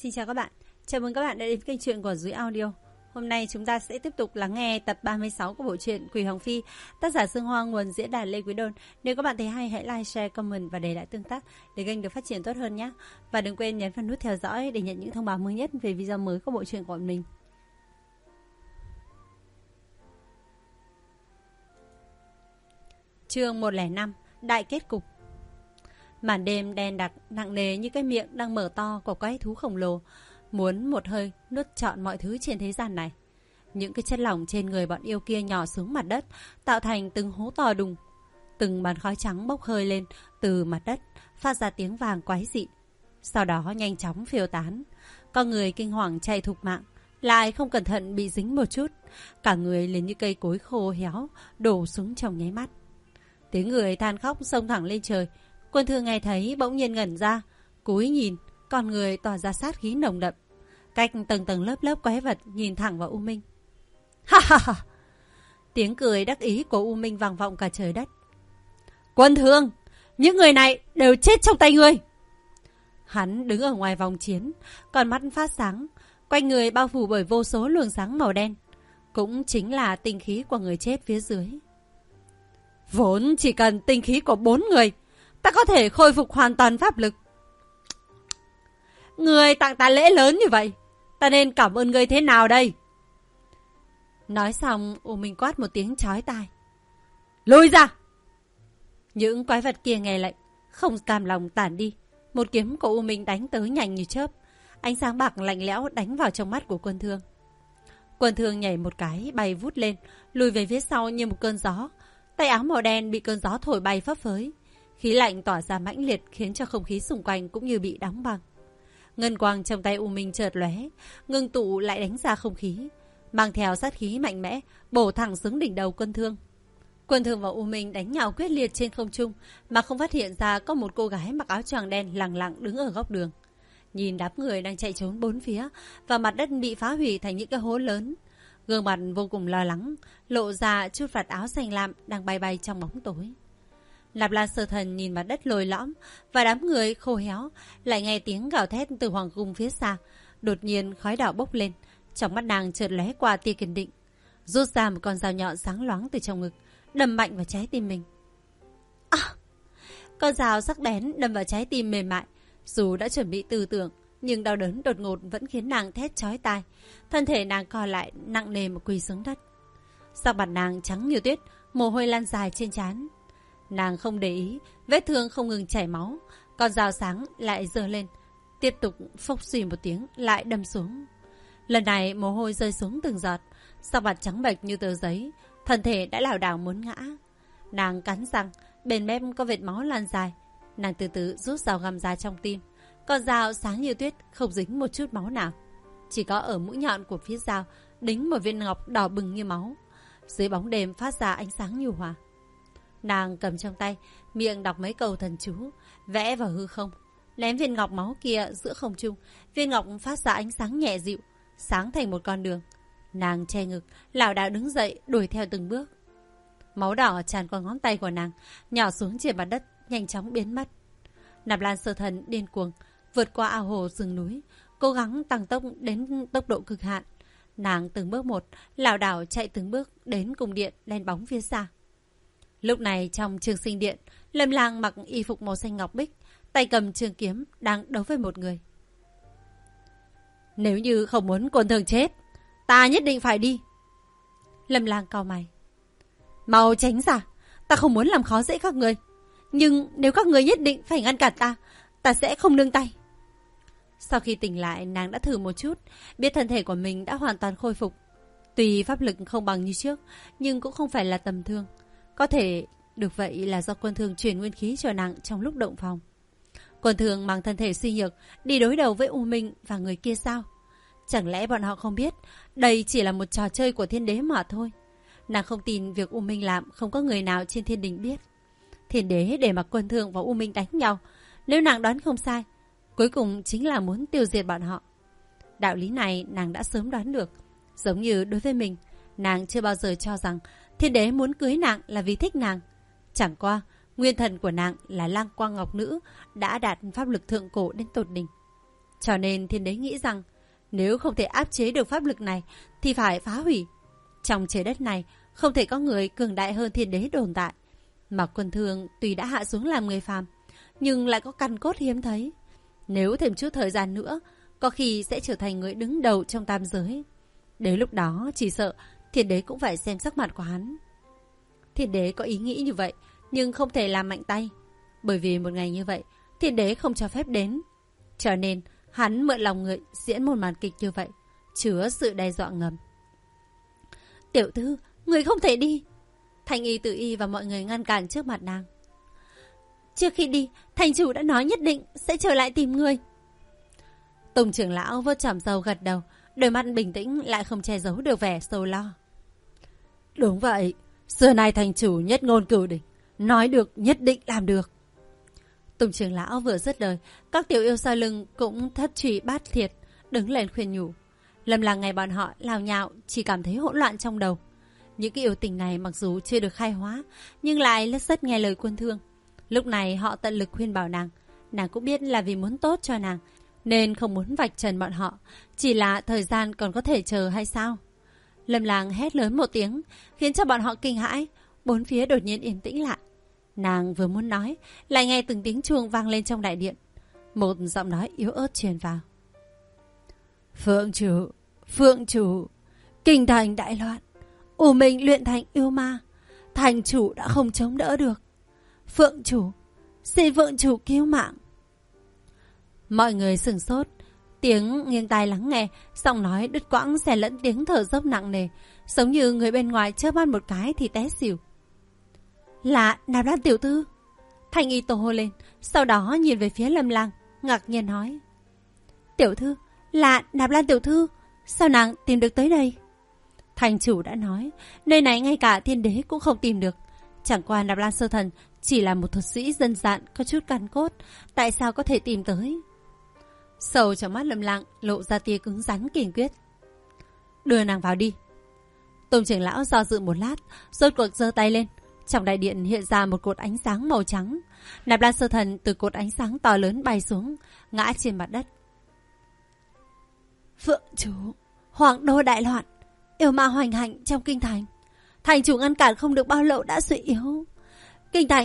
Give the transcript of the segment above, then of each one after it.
Xin chào các bạn, chào mừng các bạn đã đến kênh truyện của Dưới Audio. Hôm nay chúng ta sẽ tiếp tục lắng nghe tập 36 của bộ truyện Quỷ Hồng Phi, tác giả Sương Hoa, nguồn diễn đàn Lê Quý Đôn. Nếu các bạn thấy hay, hãy like, share, comment và để lại tương tác để kênh được phát triển tốt hơn nhé. Và đừng quên nhấn vào nút theo dõi để nhận những thông báo mới nhất về video mới của bộ truyện của mình. Chương 105, Đại kết cục. Màn đêm đen đặc nặng nề như cái miệng đang mở to của quái thú khổng lồ, muốn một hơi nuốt trọn mọi thứ trên thế gian này. Những cái chất lỏng trên người bọn yêu kia nhỏ xuống mặt đất, tạo thành từng hố to đùng. Từng bàn khói trắng bốc hơi lên từ mặt đất, phát ra tiếng vàng quái dị. Sau đó nhanh chóng phiêu tán. Con người kinh hoàng chạy thục mạng, lại không cẩn thận bị dính một chút. Cả người liền như cây cối khô héo, đổ xuống trong nháy mắt. Tiếng người than khóc xông thẳng lên trời. Quân Thương nghe thấy bỗng nhiên ngẩn ra, cúi nhìn, con người tỏa ra sát khí nồng đậm. Cách tầng tầng lớp lớp quái vật nhìn thẳng vào U Minh. Ha ha ha! Tiếng cười đắc ý của U Minh vang vọng cả trời đất. Quân Thương, những người này đều chết trong tay ngươi. Hắn đứng ở ngoài vòng chiến, con mắt phát sáng, quanh người bao phủ bởi vô số luồng sáng màu đen, cũng chính là tinh khí của người chết phía dưới. Vốn chỉ cần tinh khí của 4 người, ta có thể khôi phục hoàn toàn pháp lực. Người tặng ta lễ lớn như vậy, ta nên cảm ơn người thế nào đây? Nói xong, U Minh quát một tiếng chói tai. Lùi ra! Những quái vật kia nghe lệnh, không cam lòng tản đi. Một kiếm của U Minh đánh tới nhanh như chớp. Ánh sáng bạc lạnh lẽo đánh vào trong mắt của Quân Thương. Quân Thương nhảy một cái, bay vút lên, lùi về phía sau như một cơn gió. Tay áo màu đen bị cơn gió thổi bay phấp phới. Khí lạnh tỏa ra mãnh liệt khiến cho không khí xung quanh cũng như bị đóng băng. Ngân quang trong tay U Minh chợt lóe, ngưng tụ lại đánh ra không khí, mang theo sát khí mạnh mẽ, bổ thẳng xuống đỉnh đầu Quân Thương. Quân Thương và U Minh đánh nhau quyết liệt trên không trung, mà không phát hiện ra có một cô gái mặc áo choàng đen lẳng lặng đứng ở góc đường. Nhìn đám người đang chạy trốn bốn phía, và mặt đất bị phá hủy thành những cái hố lớn. Gương mặt vô cùng lo lắng, lộ ra chút vạt áo xanh lam đang bay bay trong bóng tối. Nạp Lan Sơ Thần nhìn mặt đất lồi lõm và đám người khô héo, lại nghe tiếng gào thét từ hoàng cung phía xa. Đột nhiên khói đỏ bốc lên, trong mắt nàng chợt lóe qua tia kiên định, rút ra một con dao nhọn sáng loáng từ trong ngực, đâm mạnh vào trái tim mình. Con dao sắc bén đâm vào trái tim mềm mại, dù đã chuẩn bị tư tưởng, nhưng đau đớn đột ngột vẫn khiến nàng thét chói tai. Thân thể nàng co lại nặng nề mà quỳ xuống đất. Sắc mặt nàng trắng như tuyết, mồ hôi lan dài trên trán. Nàng không để ý, vết thương không ngừng chảy máu, con dao sáng lại giơ lên, tiếp tục phốc xì một tiếng lại đâm xuống. Lần này mồ hôi rơi xuống từng giọt, sắc mặt trắng bệch như tờ giấy, thân thể đã lảo đảo muốn ngã. Nàng cắn răng, bên mép có vệt máu lan dài, nàng từ từ rút dao găm ra trong tim. Con dao sáng như tuyết, không dính một chút máu nào, chỉ có ở mũi nhọn của phía dao đính một viên ngọc đỏ bừng như máu, dưới bóng đêm phát ra ánh sáng nhu hòa. Nàng cầm trong tay, miệng đọc mấy câu thần chú, vẽ vào hư không, ném viên ngọc máu kia giữa không trung. Viên ngọc phát ra ánh sáng nhẹ dịu, sáng thành một con đường. Nàng che ngực, lảo đảo đứng dậy, đuổi theo từng bước. Máu đỏ tràn qua ngón tay của nàng, nhỏ xuống trên mặt đất, nhanh chóng biến mất. Nạp Lan Sơ Thần điên cuồng vượt qua ao hồ rừng núi, cố gắng tăng tốc đến tốc độ cực hạn. Nàng từng bước một, lảo đảo chạy từng bước đến cung điện đen bóng phía xa. Lúc này trong Trường Sinh Điện, Lâm Lang mặc y phục màu xanh ngọc bích, tay cầm trường kiếm đang đấu với một người. Nếu như không muốn Quân Thương chết, ta nhất định phải đi. Lâm Lang cau mày. Mau tránh ra, ta không muốn làm khó dễ các người. Nhưng nếu các người nhất định phải ngăn cản ta, ta sẽ không nương tay. Sau khi tỉnh lại, nàng đã thử một chút, biết thân thể của mình đã hoàn toàn khôi phục. Tuy pháp lực không bằng như trước, nhưng cũng không phải là tầm thường. Có thể được vậy là do Quân Thương truyền nguyên khí cho nàng trong lúc động phòng. Quân Thương mang thân thể suy nhược đi đối đầu với U Minh và người kia sao? Chẳng lẽ bọn họ không biết đây chỉ là một trò chơi của thiên đế mà thôi? Nàng không tin việc U Minh làm không có người nào trên thiên đình biết. Thiên đế để mặc Quân Thương và U Minh đánh nhau, nếu nàng đoán không sai, cuối cùng chính là muốn tiêu diệt bọn họ. Đạo lý này nàng đã sớm đoán được. Giống như đối với mình, nàng chưa bao giờ cho rằng thiên đế muốn cưới nàng là vì thích nàng. Chẳng qua, nguyên thần của nàng là Lang Quang Ngọc Nữ đã đạt pháp lực thượng cổ đến tột đỉnh. Cho nên thiên đế nghĩ rằng nếu không thể áp chế được pháp lực này thì phải phá hủy. Trong trời đất này không thể có người cường đại hơn thiên đế tồn tại. Mà Quân Thương tuy đã hạ xuống làm người phàm, nhưng lại có căn cốt hiếm thấy. Nếu thêm chút thời gian nữa, có khi sẽ trở thành người đứng đầu trong tam giới. Đến lúc đó chỉ sợ thiên đế cũng phải xem sắc mặt của hắn. Thiên đế có ý nghĩ như vậy, nhưng không thể làm mạnh tay. Bởi vì một ngày như vậy, thiên đế không cho phép đến. Cho nên hắn mượn lòng người diễn một màn kịch như vậy, chứa sự đe dọa ngầm. Tiểu thư, người không thể đi. Thanh y tự y và mọi người ngăn cản trước mặt nàng. Trước khi đi, thành chủ đã nói nhất định sẽ trở lại tìm người. Tùng trưởng lão vớt chòm râu gật đầu, đôi mắt bình tĩnh lại không che giấu được vẻ sầu lo. Đúng vậy, xưa nay thành chủ nhất ngôn cửu đỉnh, nói được nhất định làm được. Tùng trưởng lão vừa dứt lời, các tiểu yêu sau lưng cũng thất truy bát thiệt, đứng lên khuyên nhủ. Lâm Lang nghe bọn họ lào nhào, chỉ cảm thấy hỗn loạn trong đầu. Những cái yêu tình này mặc dù chưa được khai hóa, nhưng lại rất nghe lời Quân Thương. Lúc này họ tận lực khuyên bảo nàng cũng biết là vì muốn tốt cho nàng, nên không muốn vạch trần bọn họ. Chỉ là thời gian còn có thể chờ hay sao? Lâm Lang hét lớn một tiếng, khiến cho bọn họ kinh hãi, bốn phía đột nhiên yên tĩnh lại. Nàng vừa muốn nói, lại nghe từng tiếng chuông vang lên trong đại điện. Một giọng nói yếu ớt truyền vào. Phượng chủ, kinh thành đại loạn, U Minh luyện thành yêu ma, thành chủ đã không chống đỡ được. Phượng chủ, xin Phượng chủ cứu mạng. Mọi người sửng sốt, tiếng nghiêng tai lắng nghe, giọng nói đứt quãng xen lẫn tiếng thở dốc nặng nề, giống như người bên ngoài chớp mắt một cái thì té xỉu. Là Nạp Lan tiểu thư. Thanh y tổ hô lên, sau đó nhìn về phía Lâm Lang, ngạc nhiên nói. Tiểu thư, là Nạp Lan tiểu thư, sao nàng tìm được tới đây? Thành chủ đã nói, nơi này ngay cả thiên đế cũng không tìm được. Chẳng qua Nạp Lan sơ thần chỉ là một thuật sĩ dân dạn có chút căn cốt, tại sao có thể tìm tới? Sâu trong mắt Lâm Lang lộ ra tia cứng rắn kiên quyết. Đưa nàng vào đi. Tùng trưởng lão do dự một lát, rốt cuộc giơ tay lên. Trong đại điện hiện ra một cột ánh sáng màu trắng. Nạp Lan sơ thần từ cột ánh sáng to lớn bay xuống, ngã trên mặt đất. Phượng chủ, hoàng đô đại loạn, yêu ma hoành hành trong kinh thành. Thành chủ ngăn cản không được bao lâu đã suy yếu. Kinh thành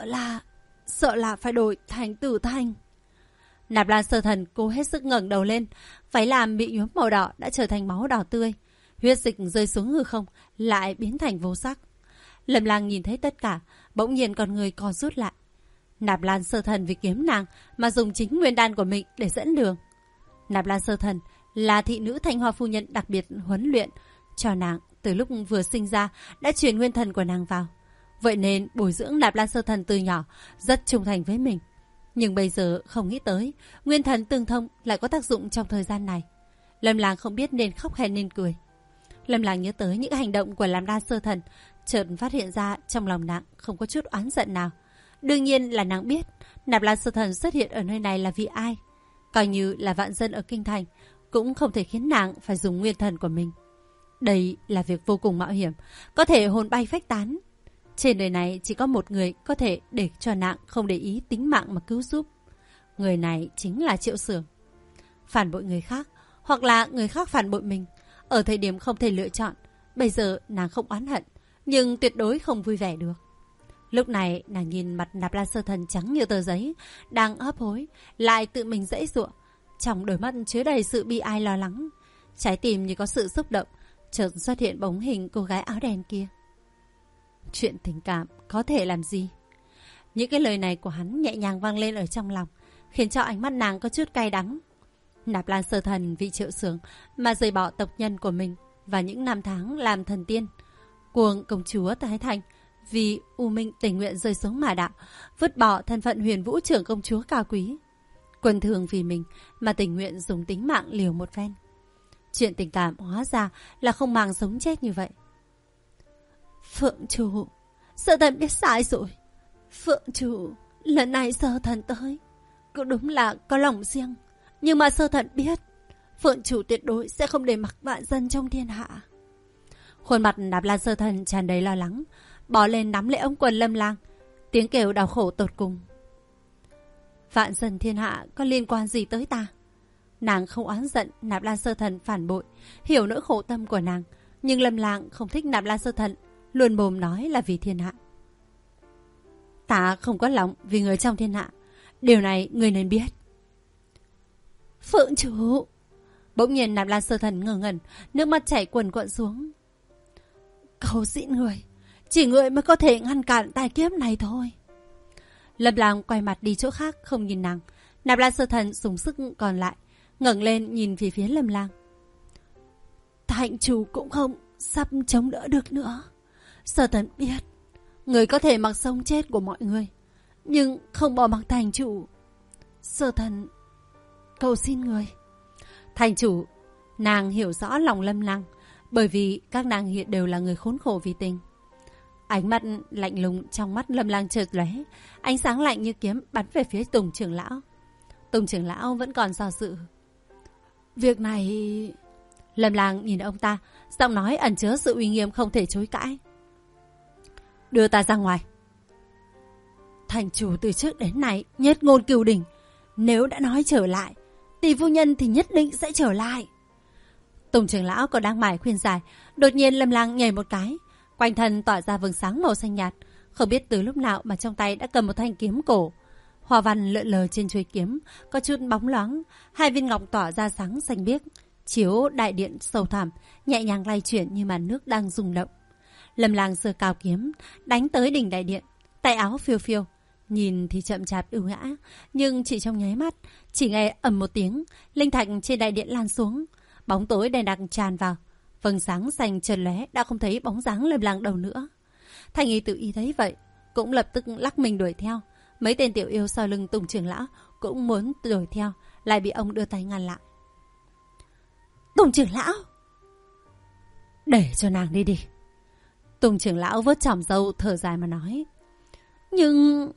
sợ là phải đổi thành tử thành. Nạp Lan sơ thần cố hết sức ngẩng đầu lên, váy làm bị nhuốm màu đỏ đã trở thành máu đỏ tươi. Huyết dịch rơi xuống hư không, lại biến thành vô sắc. Lâm Lang nhìn thấy tất cả, bỗng nhiên con người co rút lại. Nạp Lan sơ thần vì kiếm nàng mà dùng chính nguyên đan của mình để dẫn đường. Nạp Lan sơ thần là thị nữ Thanh Hoa phu nhân đặc biệt huấn luyện cho nàng, từ lúc vừa sinh ra đã truyền nguyên thần của nàng vào. Vậy nên bồi dưỡng Nạp Lan sơ thần từ nhỏ, rất trung thành với mình. Nhưng bây giờ không nghĩ tới nguyên thần tương thông lại có tác dụng trong thời gian này. Lâm Lang không biết nên khóc hay nên cười. Lâm Lang nhớ tới những hành động của Nạp Lan sơ thần, chợt phát hiện ra trong lòng nàng không có chút oán giận nào. Đương nhiên là nàng biết Nạp Lan sơ thần xuất hiện ở nơi này là vì ai. Coi như là vạn dân ở kinh thành cũng không thể khiến nàng phải dùng nguyên thần của mình. Đây là việc vô cùng mạo hiểm, có thể hồn bay phách tán. Trên đời này chỉ có một người có thể để cho nàng không để ý tính mạng mà cứu giúp. Người này chính là Triệu Xưởng. Phản bội người khác, hoặc là người khác phản bội mình, ở thời điểm không thể lựa chọn. Bây giờ nàng không oán hận, nhưng tuyệt đối không vui vẻ được. Lúc này nàng nhìn mặt Nạp Lan sơ thần trắng như tờ giấy, đang hấp hối, lại tự mình giãy giụa. Trong đôi mắt chứa đầy sự bi ai lo lắng, trái tim như có sự xúc động, chợt xuất hiện bóng hình cô gái áo đen kia. Chuyện tình cảm có thể làm gì? Những cái lời này của hắn nhẹ nhàng vang lên ở trong lòng, khiến cho ánh mắt nàng có chút cay đắng. Nạp Lan sơ thần vì Triệu Xưởng mà rời bỏ tộc nhân của mình và những năm tháng làm thần tiên. Cuồng công chúa Thái Thành vì U Minh tình nguyện rơi xuống mà đạo, vứt bỏ thân phận huyền vũ trưởng công chúa cao quý. Quân Thường vì mình mà tình nguyện dùng tính mạng liều một phen. Chuyện tình cảm hóa ra là không màng sống chết như vậy. Phượng chủ, sơ thần biết sai rồi. Phượng chủ, lần này sơ thần tới cũng đúng là có lòng riêng, nhưng mà sơ thần biết Phượng chủ tuyệt đối sẽ không để mặc vạn dân trong thiên hạ. Khuôn mặt Nạp Lan sơ thần tràn đầy lo lắng, bò lên nắm lấy ống quần Lâm Lang, tiếng kêu đau khổ tột cùng. Vạn dân thiên hạ có liên quan gì tới ta? Nàng không oán giận Nạp Lan Sơ Thần phản bội, hiểu nỗi khổ tâm của nàng. Nhưng Lâm Lang không thích Nạp Lan Sơ Thần, luôn mồm nói là vì thiên hạ. Ta không có lòng vì người trong thiên hạ, điều này người nên biết. Phượng chủ. Bỗng nhiên Nạp Lan Sơ Thần ngơ ngẩn, nước mắt chảy quần quận xuống. Cầu xin người, chỉ người mới có thể ngăn cản tai kiếp này thôi. Lâm Lang quay mặt đi chỗ khác, không nhìn nàng. Nạp Lan Sơ Thần dùng sức còn lại, ngẩng lên nhìn về phía Lâm Lang. Thành chủ cũng không sắp chống đỡ được nữa. Sơ Thần biết người có thể mặc sống chết của mọi người, nhưng không bỏ mặc thành chủ. Sơ Thần cầu xin người. Thành chủ. Nàng hiểu rõ lòng Lâm Lang, bởi vì các nàng hiện đều là người khốn khổ vì tình. Ánh mắt lạnh lùng trong mắt Lâm Lang chợt lóe, ánh sáng lạnh như kiếm bắn về phía Tùng trưởng lão. Tùng trưởng lão vẫn còn do dự. Việc này... Lâm Lang nhìn ông ta, giọng nói ẩn chứa sự uy nghiêm không thể chối cãi. Đưa ta ra ngoài. Thành chủ từ trước đến nay nhất ngôn cửu đỉnh, nếu đã nói trở lại, tỷ phu nhân thì nhất định sẽ trở lại. Tùng trưởng lão còn đang mải khuyên giải, đột nhiên Lâm Lang nhảy một cái, quanh thân tỏa ra vầng sáng màu xanh nhạt, không biết từ lúc nào mà trong tay đã cầm một thanh kiếm cổ. Hoa văn lượn lờ trên chuôi kiếm, có chút bóng loáng, hai viên ngọc tỏa ra sáng xanh biếc, chiếu đại điện sâu thẳm, nhẹ nhàng lay chuyển như màn nước đang rung động. Lâm Lang giơ cao kiếm, đánh tới đỉnh đại điện, tay áo phiêu phiêu, nhìn thì chậm chạp ưu nhã, nhưng chỉ trong nháy mắt, chỉ nghe ầm một tiếng, linh thạch trên đại điện lan xuống, bóng tối đen đặc tràn vào, vầng sáng xanh chợt lóe, đã không thấy bóng dáng Lâm Lang đâu nữa. Thanh Y tự ý thấy vậy, cũng lập tức lắc mình đuổi theo. Mấy tên tiểu yêu sau lưng Tùng trưởng lão cũng muốn đuổi theo, lại bị ông đưa tay ngăn lại. Tùng trưởng lão, để cho nàng đi đi. Tùng trưởng lão vớt chòm râu thở dài mà nói. Nhưng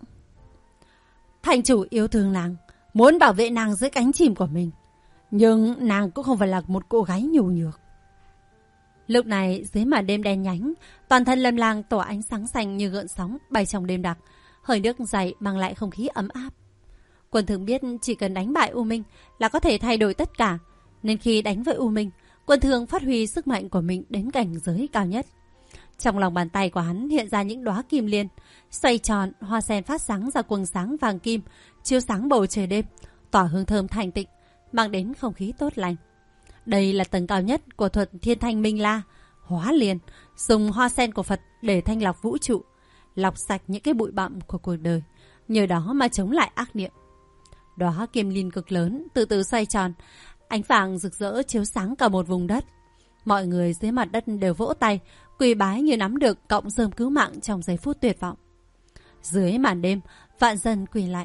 thành chủ yêu thương nàng, muốn bảo vệ nàng dưới cánh chim của mình, nhưng nàng cũng không phải là một cô gái nhu nhược. Lúc này dưới màn đêm đen nhánh, toàn thân Lâm Lang tỏa ánh sáng xanh như gợn sóng bay trong đêm đặc, hơi nước dày mang lại không khí ấm áp. Quân Thường biết chỉ cần đánh bại U Minh là có thể thay đổi tất cả, nên khi đánh với U Minh, Quân Thường phát huy sức mạnh của mình đến cảnh giới cao nhất. Trong lòng bàn tay của hắn hiện ra những đóa kim liên, xoay tròn, hoa sen phát sáng ra quầng sáng vàng kim, chiếu sáng bầu trời đêm, tỏa hương thơm thanh tịnh, mang đến không khí tốt lành. Đây là tầng cao nhất của thuật Thiên Thanh Minh La, hóa liền, dùng hoa sen của Phật để thanh lọc vũ trụ, lọc sạch những cái bụi bặm của cuộc đời, nhờ đó mà chống lại ác niệm. Đóa kim liên cực lớn từ từ xoay tròn, ánh vàng rực rỡ chiếu sáng cả một vùng đất. Mọi người dưới mặt đất đều vỗ tay, quỳ bái như nắm được cọng rơm cứu mạng trong giây phút tuyệt vọng. Dưới màn đêm, vạn dân quỳ lại.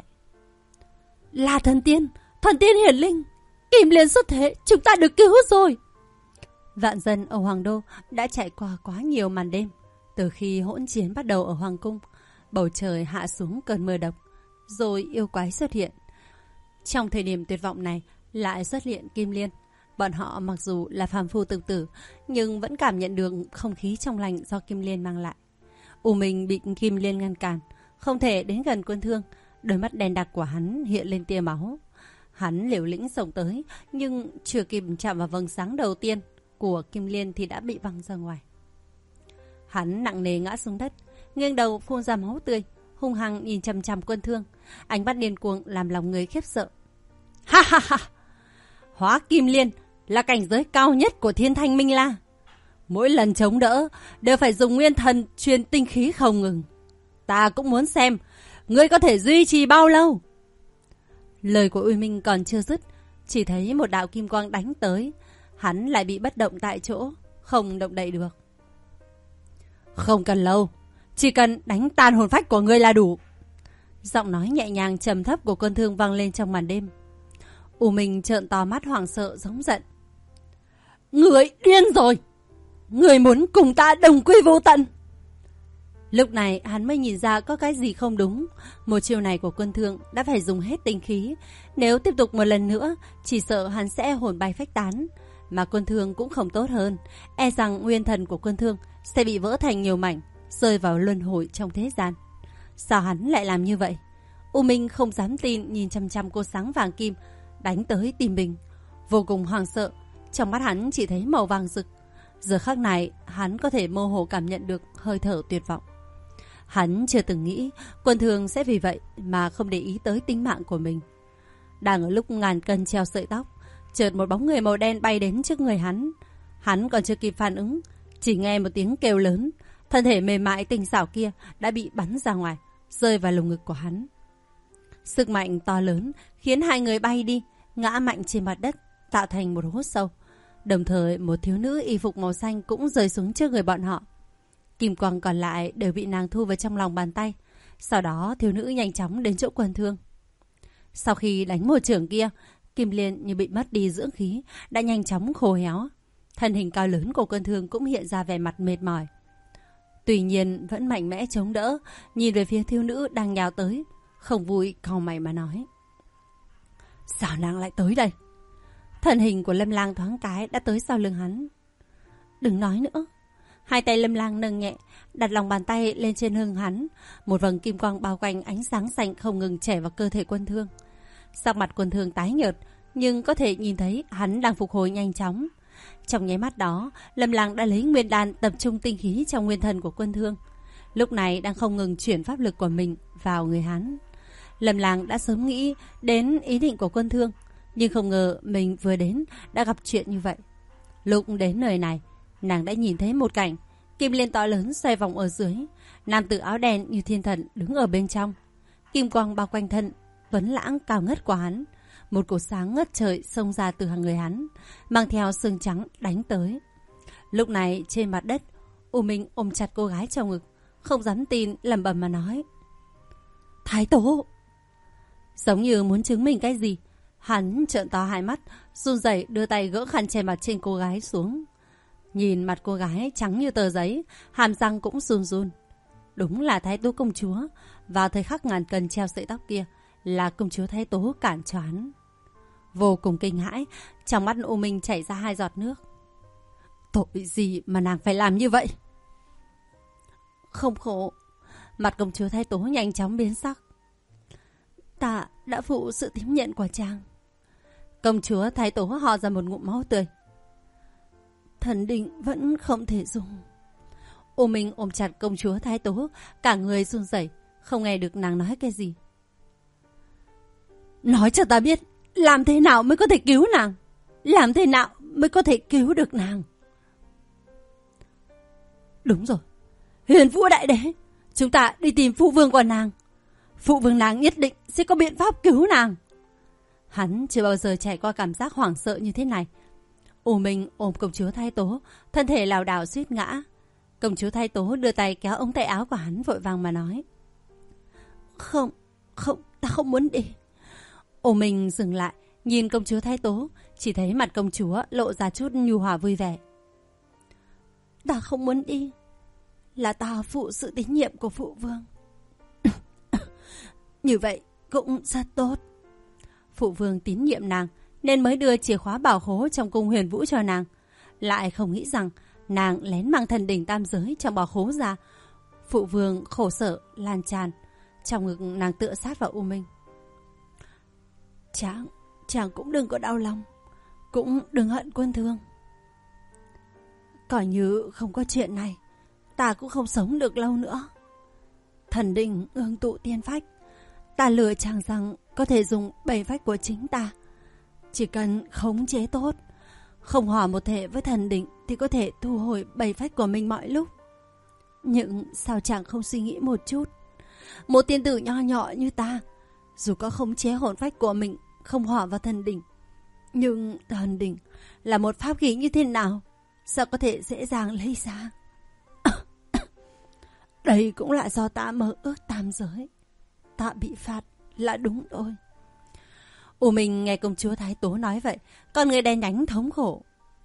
Là thần tiên hiển linh, Kim Liên xuất thế, chúng ta được cứu rồi. Vạn dân ở Hoàng Đô đã trải qua quá nhiều màn đêm. Từ khi hỗn chiến bắt đầu ở Hoàng Cung, bầu trời hạ xuống cơn mưa độc, rồi yêu quái xuất hiện. Trong thời điểm tuyệt vọng này lại xuất hiện Kim Liên. Bọn họ mặc dù là phàm phu tục tử, nhưng vẫn cảm nhận được không khí trong lành do Kim Liên mang lại. U Minh bị Kim Liên ngăn cản, không thể đến gần Quân Thương. Đôi mắt đen đặc của hắn hiện lên tia máu. Hắn liều lĩnh xông tới, nhưng chưa kịp chạm vào vầng sáng đầu tiên của Kim Liên thì đã bị văng ra ngoài. Hắn nặng nề ngã xuống đất, nghiêng đầu phun ra máu tươi, hung hăng nhìn chằm chằm Quân Thương. Ánh mắt điên cuồng làm lòng người khiếp sợ. Ha ha ha! Hóa Kim Liên là cảnh giới cao nhất của Thiên Thanh Minh La. Mỗi lần chống đỡ đều phải dùng nguyên thần truyền tinh khí không ngừng. Ta cũng muốn xem ngươi có thể duy trì bao lâu. Lời của Uy Minh còn chưa dứt, chỉ thấy một đạo kim quang đánh tới. Hắn lại bị bất động tại chỗ, không động đậy được. Không cần lâu, chỉ cần đánh tan hồn phách của ngươi là đủ. Giọng nói nhẹ nhàng trầm thấp của Quân Thương vang lên trong màn đêm. U Minh trợn to mắt hoảng sợ giống giận. Ngươi điên rồi! Ngươi muốn cùng ta đồng quy vô tận! Lúc này hắn mới nhìn ra có cái gì không đúng. Một chiều này của Quân Thương đã phải dùng hết tinh khí. Nếu tiếp tục một lần nữa, chỉ sợ hắn sẽ hồn bay phách tán. Mà Quân Thương cũng không tốt hơn. E rằng nguyên thần của Quân Thương sẽ bị vỡ thành nhiều mảnh, rơi vào luân hồi trong thế gian. Sao hắn lại làm như vậy? U Minh không dám tin nhìn chăm chăm cô sáng vàng kim đánh tới tim mình. Vô cùng hoảng sợ, trong mắt hắn chỉ thấy màu vàng rực. Giờ khắc này, hắn có thể mơ hồ cảm nhận được hơi thở tuyệt vọng. Hắn chưa từng nghĩ Quân Thương sẽ vì vậy mà không để ý tới tính mạng của mình. Đang ở lúc ngàn cân treo sợi tóc, chợt một bóng người màu đen bay đến trước người hắn. Hắn còn chưa kịp phản ứng, chỉ nghe một tiếng kêu lớn. Thân thể mềm mại tinh xảo kia đã bị bắn ra ngoài, rơi vào lồng ngực của hắn. Sức mạnh to lớn khiến hai người bay đi, ngã mạnh trên mặt đất, tạo thành một hố sâu. Đồng thời một thiếu nữ y phục màu xanh cũng rơi xuống trước người bọn họ. Kim quang còn lại đều bị nàng thu vào trong lòng bàn tay. Sau đó thiếu nữ nhanh chóng đến chỗ Quân Thương. Sau khi đánh một chưởng kia, Kim Liên như bị mất đi dưỡng khí, đã nhanh chóng khô héo. Thân hình cao lớn của Quân Thương cũng hiện ra vẻ mặt mệt mỏi. Tuy nhiên vẫn mạnh mẽ chống đỡ, nhìn về phía thiếu nữ đang nhào tới, không vui cau mày mà nói: sao nàng lại tới đây? Thân hình của Lâm Lang thoáng cái đã tới sau lưng hắn. Đừng nói nữa. Hai tay Lâm Lang nâng nhẹ, đặt lòng bàn tay lên trên lưng hắn. Một vầng kim quang bao quanh ánh sáng xanh không ngừng chảy vào cơ thể Quân Thương. Sắc mặt Quân Thương tái nhợt, nhưng có thể nhìn thấy hắn đang phục hồi nhanh chóng. Trong nháy mắt đó, Lâm Lang đã lấy nguyên đan tập trung tinh khí trong nguyên thần của Quân Thương. Lúc này đang không ngừng chuyển pháp lực của mình vào người hắn. Lâm Lang đã sớm nghĩ đến ý định của Quân Thương, nhưng không ngờ mình vừa đến đã gặp chuyện như vậy. Lúc đến nơi này, nàng đã nhìn thấy một cảnh kim liên to lớn xoay vòng ở dưới. Nam tử áo đen như thiên thần đứng ở bên trong. Kim quang bao quanh thân tuấn lãng cao ngất của hắn. Một cột sáng ngất trời xông ra từ hàng người hắn, mang theo sương trắng đánh tới. Lúc này trên mặt đất, U Minh ôm chặt cô gái trong ngực, không dám tin, lẩm bẩm mà nói: Thái Tố. Giống như muốn chứng minh cái gì, hắn trợn to hai mắt, run rẩy đưa tay gỡ khăn che mặt trên cô gái xuống. Nhìn mặt cô gái trắng như tờ giấy, hàm răng cũng run run. Đúng là Thái Tố công chúa. Vào thời khắc ngàn cân treo sợi tóc kia, là công chúa Thái Tố cản cho hắn. Vô cùng kinh hãi, trong mắt U Minh chảy ra hai giọt nước. Tội gì mà nàng phải làm như vậy? Không khổ. Mặt công chúa Thái Tố nhanh chóng biến sắc. Ta đã phụ sự tín nhiệm của chàng. Công chúa Thái Tố ho ra một ngụm máu tươi. Thần định vẫn không thể dùng. U Minh ôm chặt công chúa Thái Tố, cả người run rẩy, không nghe được nàng nói cái gì. Nói cho ta biết, làm thế nào mới có thể cứu nàng? Làm thế nào mới có thể cứu được nàng? Đúng rồi, Huyền Vũ đại đế, chúng ta đi tìm phụ vương của nàng. Phụ vương nàng nhất định sẽ có biện pháp cứu nàng. Hắn chưa bao giờ trải qua cảm giác hoảng sợ như thế này. U Minh ôm công chúa Thái Tố, thân thể lảo đảo suýt ngã. Công chúa Thái Tố đưa tay kéo ống tay áo của hắn, vội vàng mà nói: Không, ta không muốn đi. U Minh dừng lại, nhìn công chúa Thái Tố, chỉ thấy mặt công chúa lộ ra chút nhu hòa vui vẻ. Ta không muốn đi, là ta phụ sự tín nhiệm của phụ vương. Như vậy cũng rất tốt. Phụ vương tín nhiệm nàng nên mới đưa chìa khóa bảo khố trong cung Huyền Vũ cho nàng. Lại không nghĩ rằng nàng lén mang thần đỉnh tam giới trong bảo khố ra. Phụ vương khổ sở lan tràn. Trong ngực nàng tựa sát vào U Minh. Chàng cũng đừng có đau lòng, cũng đừng hận Quân Thương. Coi như không có chuyện này, ta cũng không sống được lâu nữa. Thần đỉnh ương tụ tiên phách, ta lừa chàng rằng có thể dùng 7 phách của chính ta. Chỉ cần khống chế tốt, không hòa một thể với thần đỉnh, thì có thể thu hồi 7 phách của mình mọi lúc. Nhưng sao chàng không suy nghĩ một chút? Một tiên tử nho nhỏ như ta, dù có khống chế hồn phách của mình không hòa vào thần đỉnh, nhưng thần đỉnh là một pháp khí như thế nào, sao có thể dễ dàng lấy ra? Đây cũng là do ta mơ ước tam giới. Ta bị phạt là đúng rồi. U Minh nghe công chúa Thái Tố nói vậy, con người đen nhánh thống khổ.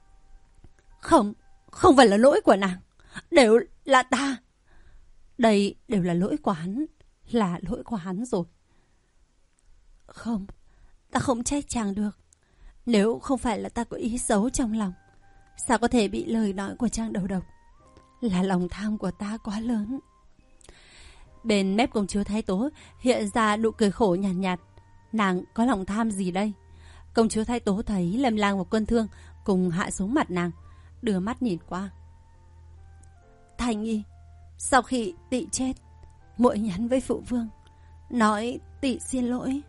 Không phải là lỗi của nàng, đều là ta. Đây đều là lỗi của hắn, là lỗi của hắn rồi. Không, ta không trách chàng được. Nếu không phải là ta có ý xấu trong lòng, sao có thể bị lời nói của chàng đầu độc? Là lòng tham của ta quá lớn. Bên mép công chúa Thái Tố hiện ra nụ cười khổ nhàn nhạt. Nàng có lòng tham gì đây? Công chúa Thái Tố thấy Lâm Lang và Quân Thương cùng hạ xuống mặt nàng, đưa mắt nhìn qua. Thanh Nhi, sau khi tỵ chết, muội nhắn với phụ vương, nói tỵ xin lỗi.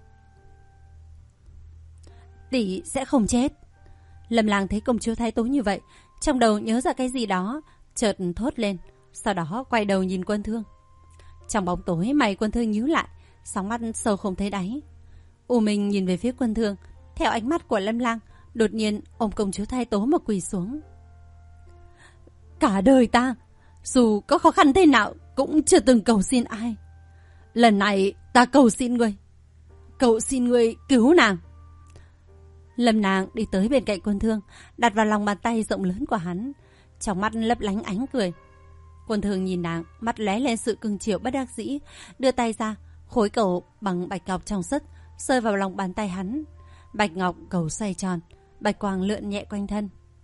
Tỵ sẽ không chết. Lâm Lang thấy công chúa Thái Tố như vậy, trong đầu nhớ ra cái gì đó, chợt thốt lên, sau đó quay đầu nhìn Quân Thương. Trong bóng tối, mày Quân Thương nhíu lại, sóng mắt sâu không thấy đáy. U Minh nhìn về phía Quân Thương, theo ánh mắt của Lâm Lang, đột nhiên ôm công chúa Thái Tố mà quỳ xuống. Cả đời ta, dù có khó khăn thế nào, cũng chưa từng cầu xin ai. Lần này ta cầu xin ngươi cứu nàng. Lâm Nàng đi tới bên cạnh Quân Thương, đặt vào lòng bàn tay rộng lớn của hắn, trong mắt lấp lánh ánh cười. Quân Thương nhìn nàng, mắt lóe lên sự cưng chiều bất đắc dĩ, đưa tay ra, khối cầu bằng bạch ngọc trong suốt rơi vào lòng bàn tay hắn. Bạch ngọc cầu xoay tròn, bạch quang lượn nhẹ quanh thân.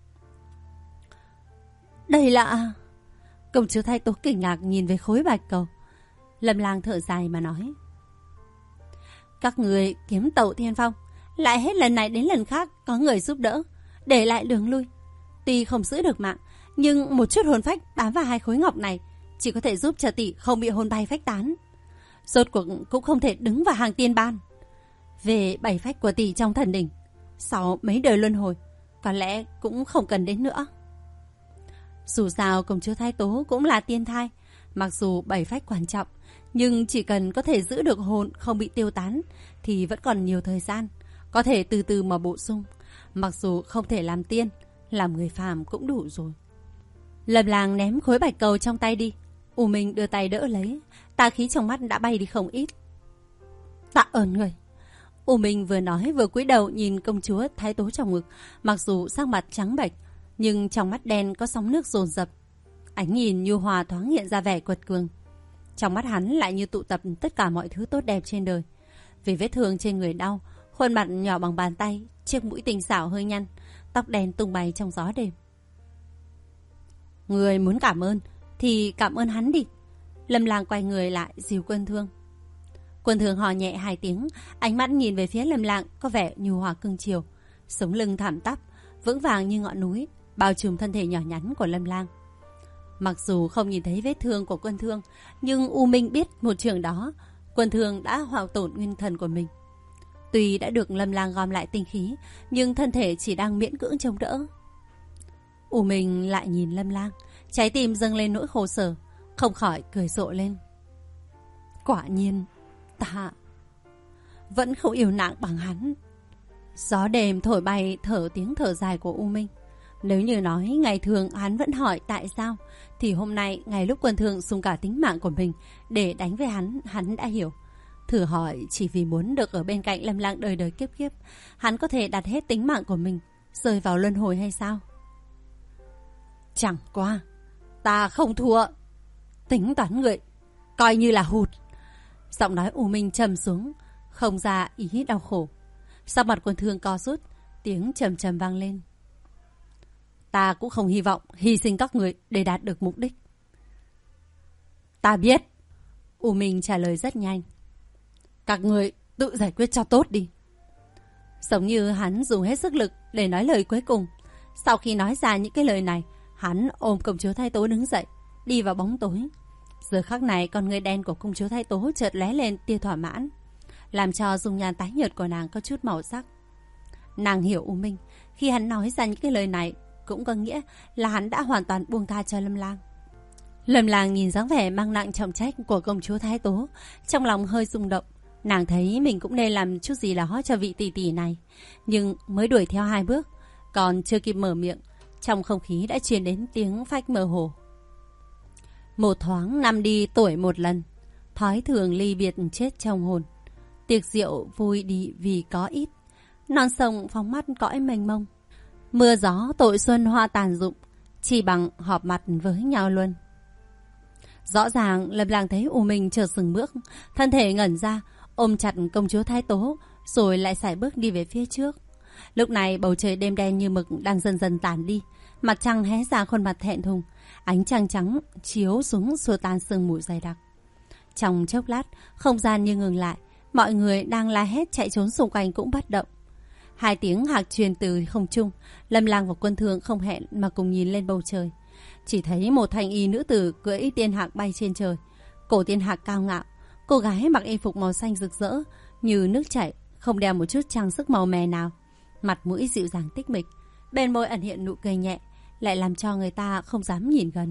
Đây là... Công chúa Thái Tố kinh ngạc nhìn về khối bạch cầu. Lâm Lang thở dài mà nói. Các người kiếm tẩu thiên phong, lại hết lần này đến lần khác có người giúp đỡ, để lại đường lui. Tuy không giữ được mạng, nhưng một chút hồn phách bám vào hai khối ngọc này chỉ có thể giúp cho tỷ không bị hồn bay phách tán. Rốt cuộc cũng không thể đứng vào hàng tiên ban. Về 7 phách của tỷ trong thần đỉnh, sau mấy đời luân hồi, có lẽ cũng không cần đến nữa. Dù sao công chúa Thái Tố cũng là tiên thai, mặc dù 7 phách quan trọng, nhưng chỉ cần có thể giữ được hồn không bị tiêu tán thì vẫn còn nhiều thời gian, có thể từ từ mà bổ sung. Mặc dù không thể làm tiên, làm người phàm cũng đủ rồi. Lâm Lang ném khối bạch cầu trong tay đi. U Minh đưa tay đỡ lấy, tà khí trong mắt đã bay đi không ít. Tạ ơn người. U Minh vừa nói vừa cúi đầu nhìn công chúa Thái Tố trong ngực, mặc dù sắc mặt trắng bệch, nhưng trong mắt đen có sóng nước dồn dập. Ánh nhìn nhu hòa thoáng hiện ra vẻ quật cường. Trong mắt hắn lại như tụ tập tất cả mọi thứ tốt đẹp trên đời. Vì vết thương trên người đau, khuôn mặt nhỏ bằng bàn tay, chiếc mũi tinh xảo hơi nhăn, tóc đen tung bay trong gió đêm. Người muốn cảm ơn thì cảm ơn hắn đi. Lâm Lang quay người lại dìu Quân Thương. Quân Thương hò nhẹ 2 tiếng, ánh mắt nhìn về phía Lâm Lang có vẻ nhu hòa cưng chiều, sống lưng thẳng tắp, vững vàng như ngọn núi, bao trùm thân thể nhỏ nhắn của Lâm Lang. Mặc dù không nhìn thấy vết thương của Quân Thương, nhưng U Minh biết một trường đó, Quân Thương đã hoại tổn nguyên thần của mình. Tuy đã được Lâm Lang gom lại tinh khí, nhưng thân thể chỉ đang miễn cưỡng chống đỡ. U Minh lại nhìn Lâm Lang, trái tim dâng lên nỗi khổ sở, không khỏi cười rộ lên. Quả nhiên, ta vẫn không yêu nàng bằng hắn. Gió đêm thổi bay tiếng thở dài của U Minh. Nếu như nói ngày thường hắn vẫn hỏi tại sao, thì hôm nay ngay lúc Quân Thương dùng cả tính mạng của mình để đánh với hắn đã hiểu. Thử hỏi chỉ vì muốn được ở bên cạnh Lâm Lang đời đời kiếp kiếp, hắn có thể đặt hết tính mạng của mình rơi vào luân hồi hay sao? Chẳng qua ta không thua. Tính toán người coi như là hụt. Giọng nói U Minh trầm xuống, không ra ý đau khổ. Sắc mặt Quân Thương co rút, tiếng trầm trầm vang lên. Ta cũng không hy vọng hy sinh các người để đạt được mục đích. Ta biết. U Minh trả lời rất nhanh. Các người tự giải quyết cho tốt đi. Giống như hắn dùng hết sức lực để nói lời cuối cùng. Sau khi nói ra những cái lời này, hắn ôm công chúa Thái Tố đứng dậy, đi vào bóng tối. Giờ khắc này con người đen của công chúa Thái Tố chợt lóe lên tia thỏa mãn, làm cho dung nhan tái nhợt của nàng có chút màu sắc. Nàng hiểu U Minh, khi hắn nói ra những cái lời này cũng có nghĩa là hắn đã hoàn toàn buông tha cho Lâm Lang. Lâm Lang nhìn dáng vẻ mang nặng trọng trách của công chúa Thái Tố, trong lòng hơi rung động. Nàng thấy mình cũng nên làm chút gì đó cho vị tỷ tỷ này, nhưng mới đuổi theo 2 bước, còn chưa kịp mở miệng, trong không khí đã truyền đến tiếng phách mơ hồ. Một thoáng năm đi tuổi một lần, thói thường ly biệt chết trong hồn. Tiệc rượu vui đi vì có ít, non sông phóng mắt cõi mênh mông. Mưa gió tội xuân hoa tàn rụng, chỉ bằng họp mặt với nhau luôn. Rõ ràng Lâm Lang thấy U Minh chợt dừng bước, thân thể ngẩn ra, ôm chặt công chúa Thái Tố, rồi lại sải bước đi về phía trước. Lúc này bầu trời đêm đen như mực đang dần dần tàn đi, mặt trăng hé ra khuôn mặt thẹn thùng, ánh trăng trắng chiếu xuống xua tan sương mù dày đặc. Trong chốc lát, không gian như ngừng lại, mọi người đang la hét chạy trốn xung quanh cũng bất động. Hai tiếng hạc truyền từ không trung. Lâm Lang và Quân Thương không hẹn mà cùng nhìn lên bầu trời. Chỉ thấy một thanh y nữ tử cưỡi tiên hạc bay trên trời. Cổ tiên hạc cao ngạo. Cô gái mặc y phục màu xanh rực rỡ như nước chảy, không đeo một chút trang sức màu mè nào. Mặt mũi dịu dàng tích mịch, bên môi ẩn hiện nụ cười nhẹ, lại làm cho người ta không dám nhìn gần.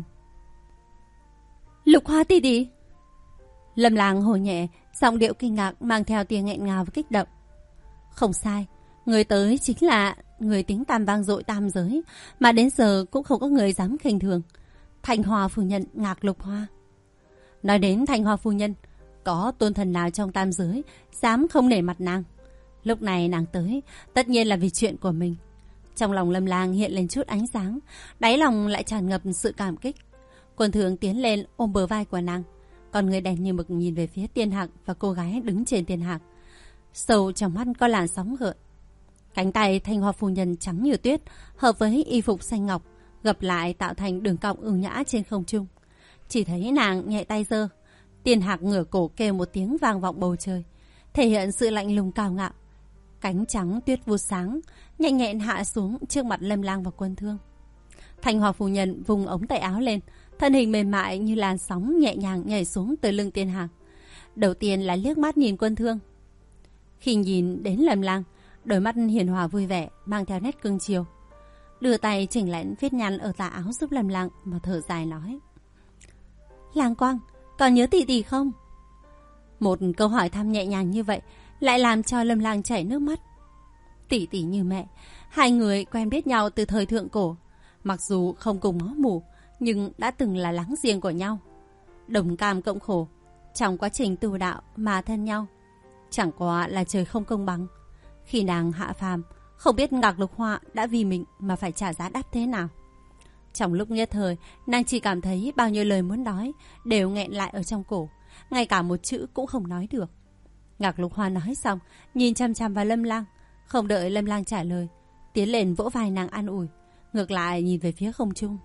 Lục Hoa tỷ tỷ. Lâm Lang hô nhẹ, giọng điệu kinh ngạc mang theo tiếng nghẹn ngào và kích động. Không sai, người tới chính là người tiếng tăm vang dội tam giới, mà đến giờ cũng không có người dám khinh thường. Thanh Hoa phu nhân Ngạc Lục Hoa. Nói đến Thanh Hoa phu nhân, có tôn thần nào trong tam giới dám không nể mặt nàng? Lúc này nàng tới, tất nhiên là vì chuyện của mình. Trong lòng Lâm Lang hiện lên chút ánh sáng, đáy lòng lại tràn ngập sự cảm kích. Quân Thương tiến lên ôm bờ vai của nàng, còn người đèn như mực nhìn về phía tiên hạc và cô gái đứng trên tiên hạc. Sâu trong mắt có làn sóng gợn. Cánh tay Thanh Hoa phu nhân trắng như tuyết, hợp với y phục xanh ngọc, gập lại tạo thành đường cong ưu nhã trên không trung. Chỉ thấy nàng nhẹ tay giơ, tiên hạc ngửa cổ kêu một tiếng vang vọng bầu trời, thể hiện sự lạnh lùng cao ngạo. Cánh trắng tuyết vuốt sáng, nhanh nhẹn hạ xuống trước mặt Lâm Lang và Quân Thương. Thanh Hoa phu nhân vùng ống tay áo lên, thân hình mềm mại như làn sóng nhẹ nhàng nhảy xuống từ lưng tiên hạc. Đầu tiên là liếc mắt nhìn Quân Thương. Khi nhìn đến Lâm Lang, đôi mắt hiền hòa vui vẻ, mang theo nét cưng chiều. Đưa tay chỉnh lén vết nhăn ở tà áo giúp Lâm Lang mà thở dài nói: Lang Quang, còn nhớ tỷ tỷ không? Một câu hỏi thăm nhẹ nhàng như vậy lại làm cho Lâm Lang chảy nước mắt. Tỷ tỷ như mẹ, hai người quen biết nhau từ thời thượng cổ, mặc dù không cùng máu mủ nhưng đã từng là láng giềng của nhau, đồng cam cộng khổ trong quá trình tu đạo mà thân nhau. Chẳng qua là trời không công bằng, khi nàng hạ phàm, không biết Ngạc Lục Hoa đã vì mình mà phải trả giá đắt thế nào. Trong lúc nhất thời, nàng chỉ cảm thấy bao nhiêu lời muốn nói đều nghẹn lại ở trong cổ, ngay cả một chữ cũng không nói được. Ngạc Lục Hoa nói xong, nhìn chăm chăm vào Lâm Lang, không đợi Lâm Lang trả lời, tiến lên vỗ vai nàng an ủi, ngược lại nhìn về phía không trung.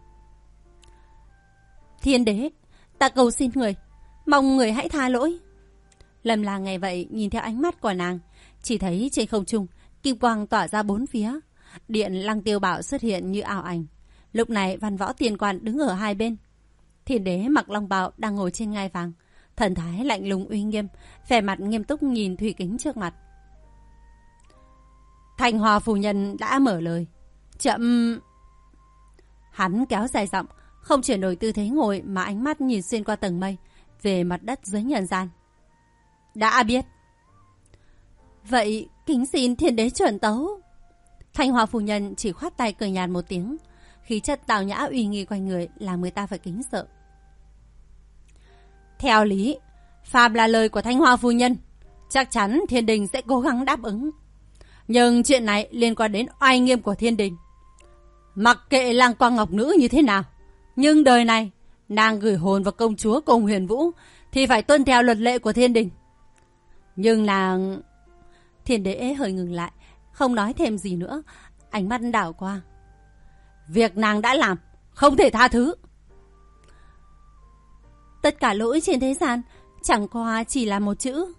Thiên đế, ta cầu xin người, mong người hãy tha lỗi. Lâm Lang nghe vậy nhìn theo ánh mắt của nàng, chỉ thấy trên không trung kim quang tỏa ra bốn phía, điện Lăng Tiêu Bảo xuất hiện như ảo ảnh. Lúc này Văn Võ Tiên Quan đứng ở hai bên. Thiên đế mặc long bào đang ngồi trên ngai vàng, thần thái lạnh lùng uy nghiêm, vẻ mặt nghiêm túc nhìn thủy kính trước mặt. Thanh Hoa phu nhân đã mở lời. Chậm. Hắn kéo dài giọng, không chuyển đổi tư thế ngồi mà ánh mắt nhìn xuyên qua tầng mây về mặt đất dưới nhân gian. Đã biết. Vậy kính xin thiên đế chuẩn tấu. Thanh Hoa phu nhân chỉ khoát tay cười nhạt một tiếng, khí chất tào nhã uy nghi quanh người làm người ta phải kính sợ. Theo lý, phàm là lời của Thanh Hoa phu nhân, chắc chắn thiên đình sẽ cố gắng đáp ứng. Nhưng chuyện này liên quan đến oai nghiêm của thiên đình. Mặc kệ Lang Quang Ngọc Nữ như thế nào, nhưng đời này nàng gửi hồn vào công chúa cùng Huyền Vũ thì phải tuân theo luật lệ của thiên đình. Nhưng nàng... Thiên đế hơi ngừng lại, không nói thêm gì nữa, ánh mắt đảo qua. Việc nàng đã làm không thể tha thứ. Tất cả lỗi trên thế gian chẳng qua chỉ là một chữ.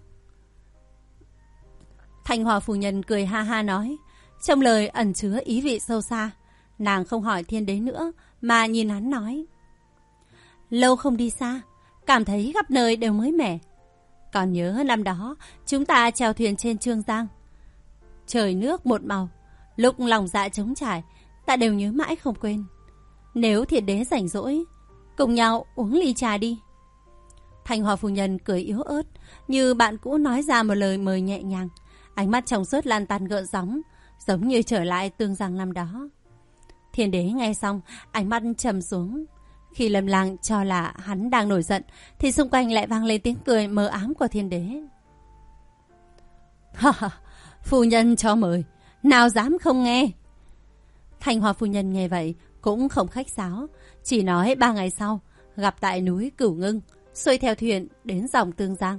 Thanh Hoa phu nhân cười ha ha nói, trong lời ẩn chứa ý vị sâu xa. Nàng không hỏi thiên đế nữa mà nhìn hắn nói. Lâu không đi xa, cảm thấy khắp nơi đều mới mẻ. Còn nhớ năm đó chúng ta chèo thuyền trên Trương Giang, trời nước một màu, lúc lòng dạ trống trải, ta đều nhớ mãi không quên. Nếu thiên đế rảnh rỗi, cùng nhau uống ly trà đi. Thanh Hoa phu nhân cười yếu ớt, như bạn cũ nói ra một lời mời nhẹ nhàng, ánh mắt trong suốt lan tăn gợn sóng, giống như trở lại Tương Giang năm đó. Thiên đế nghe xong, ánh mắt trầm xuống. Khi Lâm Lang cho là hắn đang nổi giận, thì xung quanh lại vang lên tiếng cười mờ ám của thiên đế. Phu nhân cho mời, nào dám không nghe. Thanh Hoa phu nhân nghe vậy cũng không khách sáo, chỉ nói 3 ngày sau gặp tại núi Cửu Ngưng, xuôi theo thuyền đến dòng Tương Giang.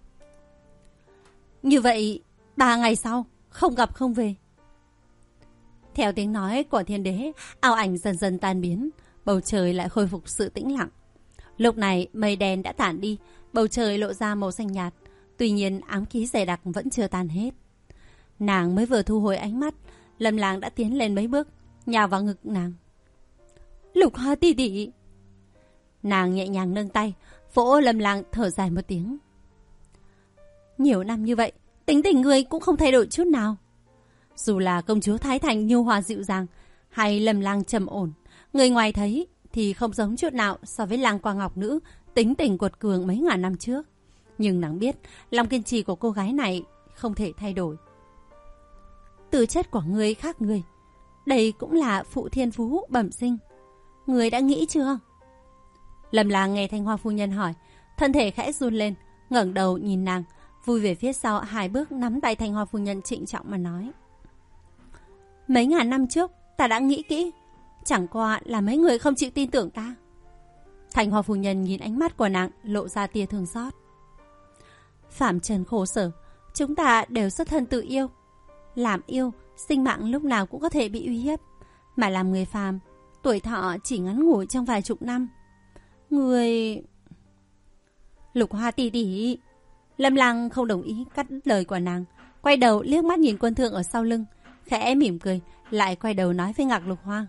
Như vậy 3 ngày sau không gặp không về. Theo tiếng nói của thiên đế, ảo ảnh dần dần tan biến, bầu trời lại khôi phục sự tĩnh lặng. Lúc này mây đen đã tản đi, bầu trời lộ ra màu xanh nhạt, tuy nhiên ám khí dày đặc vẫn chưa tan hết. Nàng mới vừa thu hồi ánh mắt, Lâm Lang đã tiến lên mấy bước, nhào vào ngực nàng. Lục Hoa tỷ tỷ. Nàng nhẹ nhàng nâng tay, vỗ Lâm Lang, thở dài một tiếng. Nhiều năm như vậy, tính tình ngươi cũng không thay đổi chút nào. Dù là công chúa Thái Thành nhu hòa dịu dàng, hay Lâm Lang trầm ổn, người ngoài thấy thì không giống chút nào so với Lang Quang Ngọc Nữ tính tình cuột cường mấy ngàn năm trước. Nhưng nàng biết, lòng kiên trì của cô gái này không thể thay đổi. Tư chất của ngươi khác ngươi, đây cũng là phụ thiên phú bẩm sinh. Ngươi đã nghĩ chưa? Lâm Lang nghe Thanh Hoa phu nhân hỏi, thân thể khẽ run lên, ngẩng đầu nhìn nàng, vui về phía sau 2 bước, nắm tay Thanh Hoa phu nhân trịnh trọng mà nói. Mấy ngàn năm trước ta đã nghĩ kỹ, chẳng qua là mấy người không chịu tin tưởng ta. Thanh Hoa phu nhân nhìn ánh mắt của nàng lộ ra tia thương xót. Phạm trần khổ sở, chúng ta đều xuất thân tự yêu. Làm yêu, sinh mạng lúc nào cũng có thể bị uy hiếp. Mà làm người phàm, tuổi thọ chỉ ngắn ngủi trong vài chục năm. Người... Lục Hoa tỷ tỷ. Lâm Lang không đồng ý cắt đứt lời của nàng, quay đầu liếc mắt nhìn Quân Thương ở sau lưng, khẽ mỉm cười, lại quay đầu nói với Ngạc Lục Hoa.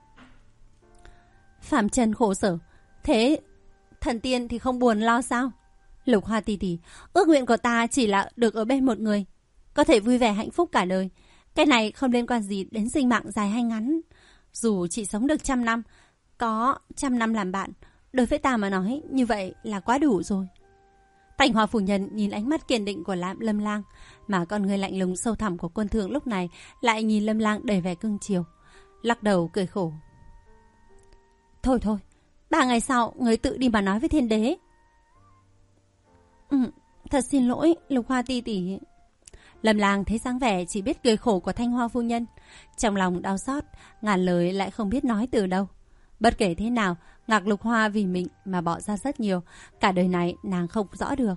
Phạm trần khổ sở, thế thần tiên thì không buồn lo sao? Lục Hoa tỷ tỷ, ước nguyện của ta chỉ là được ở bên một người, có thể vui vẻ hạnh phúc cả đời. Cái này không liên quan gì đến sinh mạng dài hay ngắn. Dù chỉ sống được 100 năm, có 100 năm làm bạn, đối với ta mà nói như vậy là quá đủ rồi. Thanh Hoa phu nhân nhìn ánh mắt kiên định của Lâm Lang, mà con người lạnh lùng sâu thẳm của Quân Thương lúc này lại nhìn Lâm Lang đầy vẻ cưng chiều, lắc đầu cười khổ. Thôi thôi, 3 ngày sau người tự đi mà nói với thiên đế. Thật xin lỗi, Lục Hoa tỷ tỷ. Lâm Lang thấy dáng vẻ chỉ biết cười khổ của Thanh Hoa phu nhân, trong lòng đau xót, ngàn lời lại không biết nói từ đâu. Bất kể thế nào, Ngạc Lục Hoa vì mình mà bỏ ra rất nhiều, cả đời này nàng không rõ được.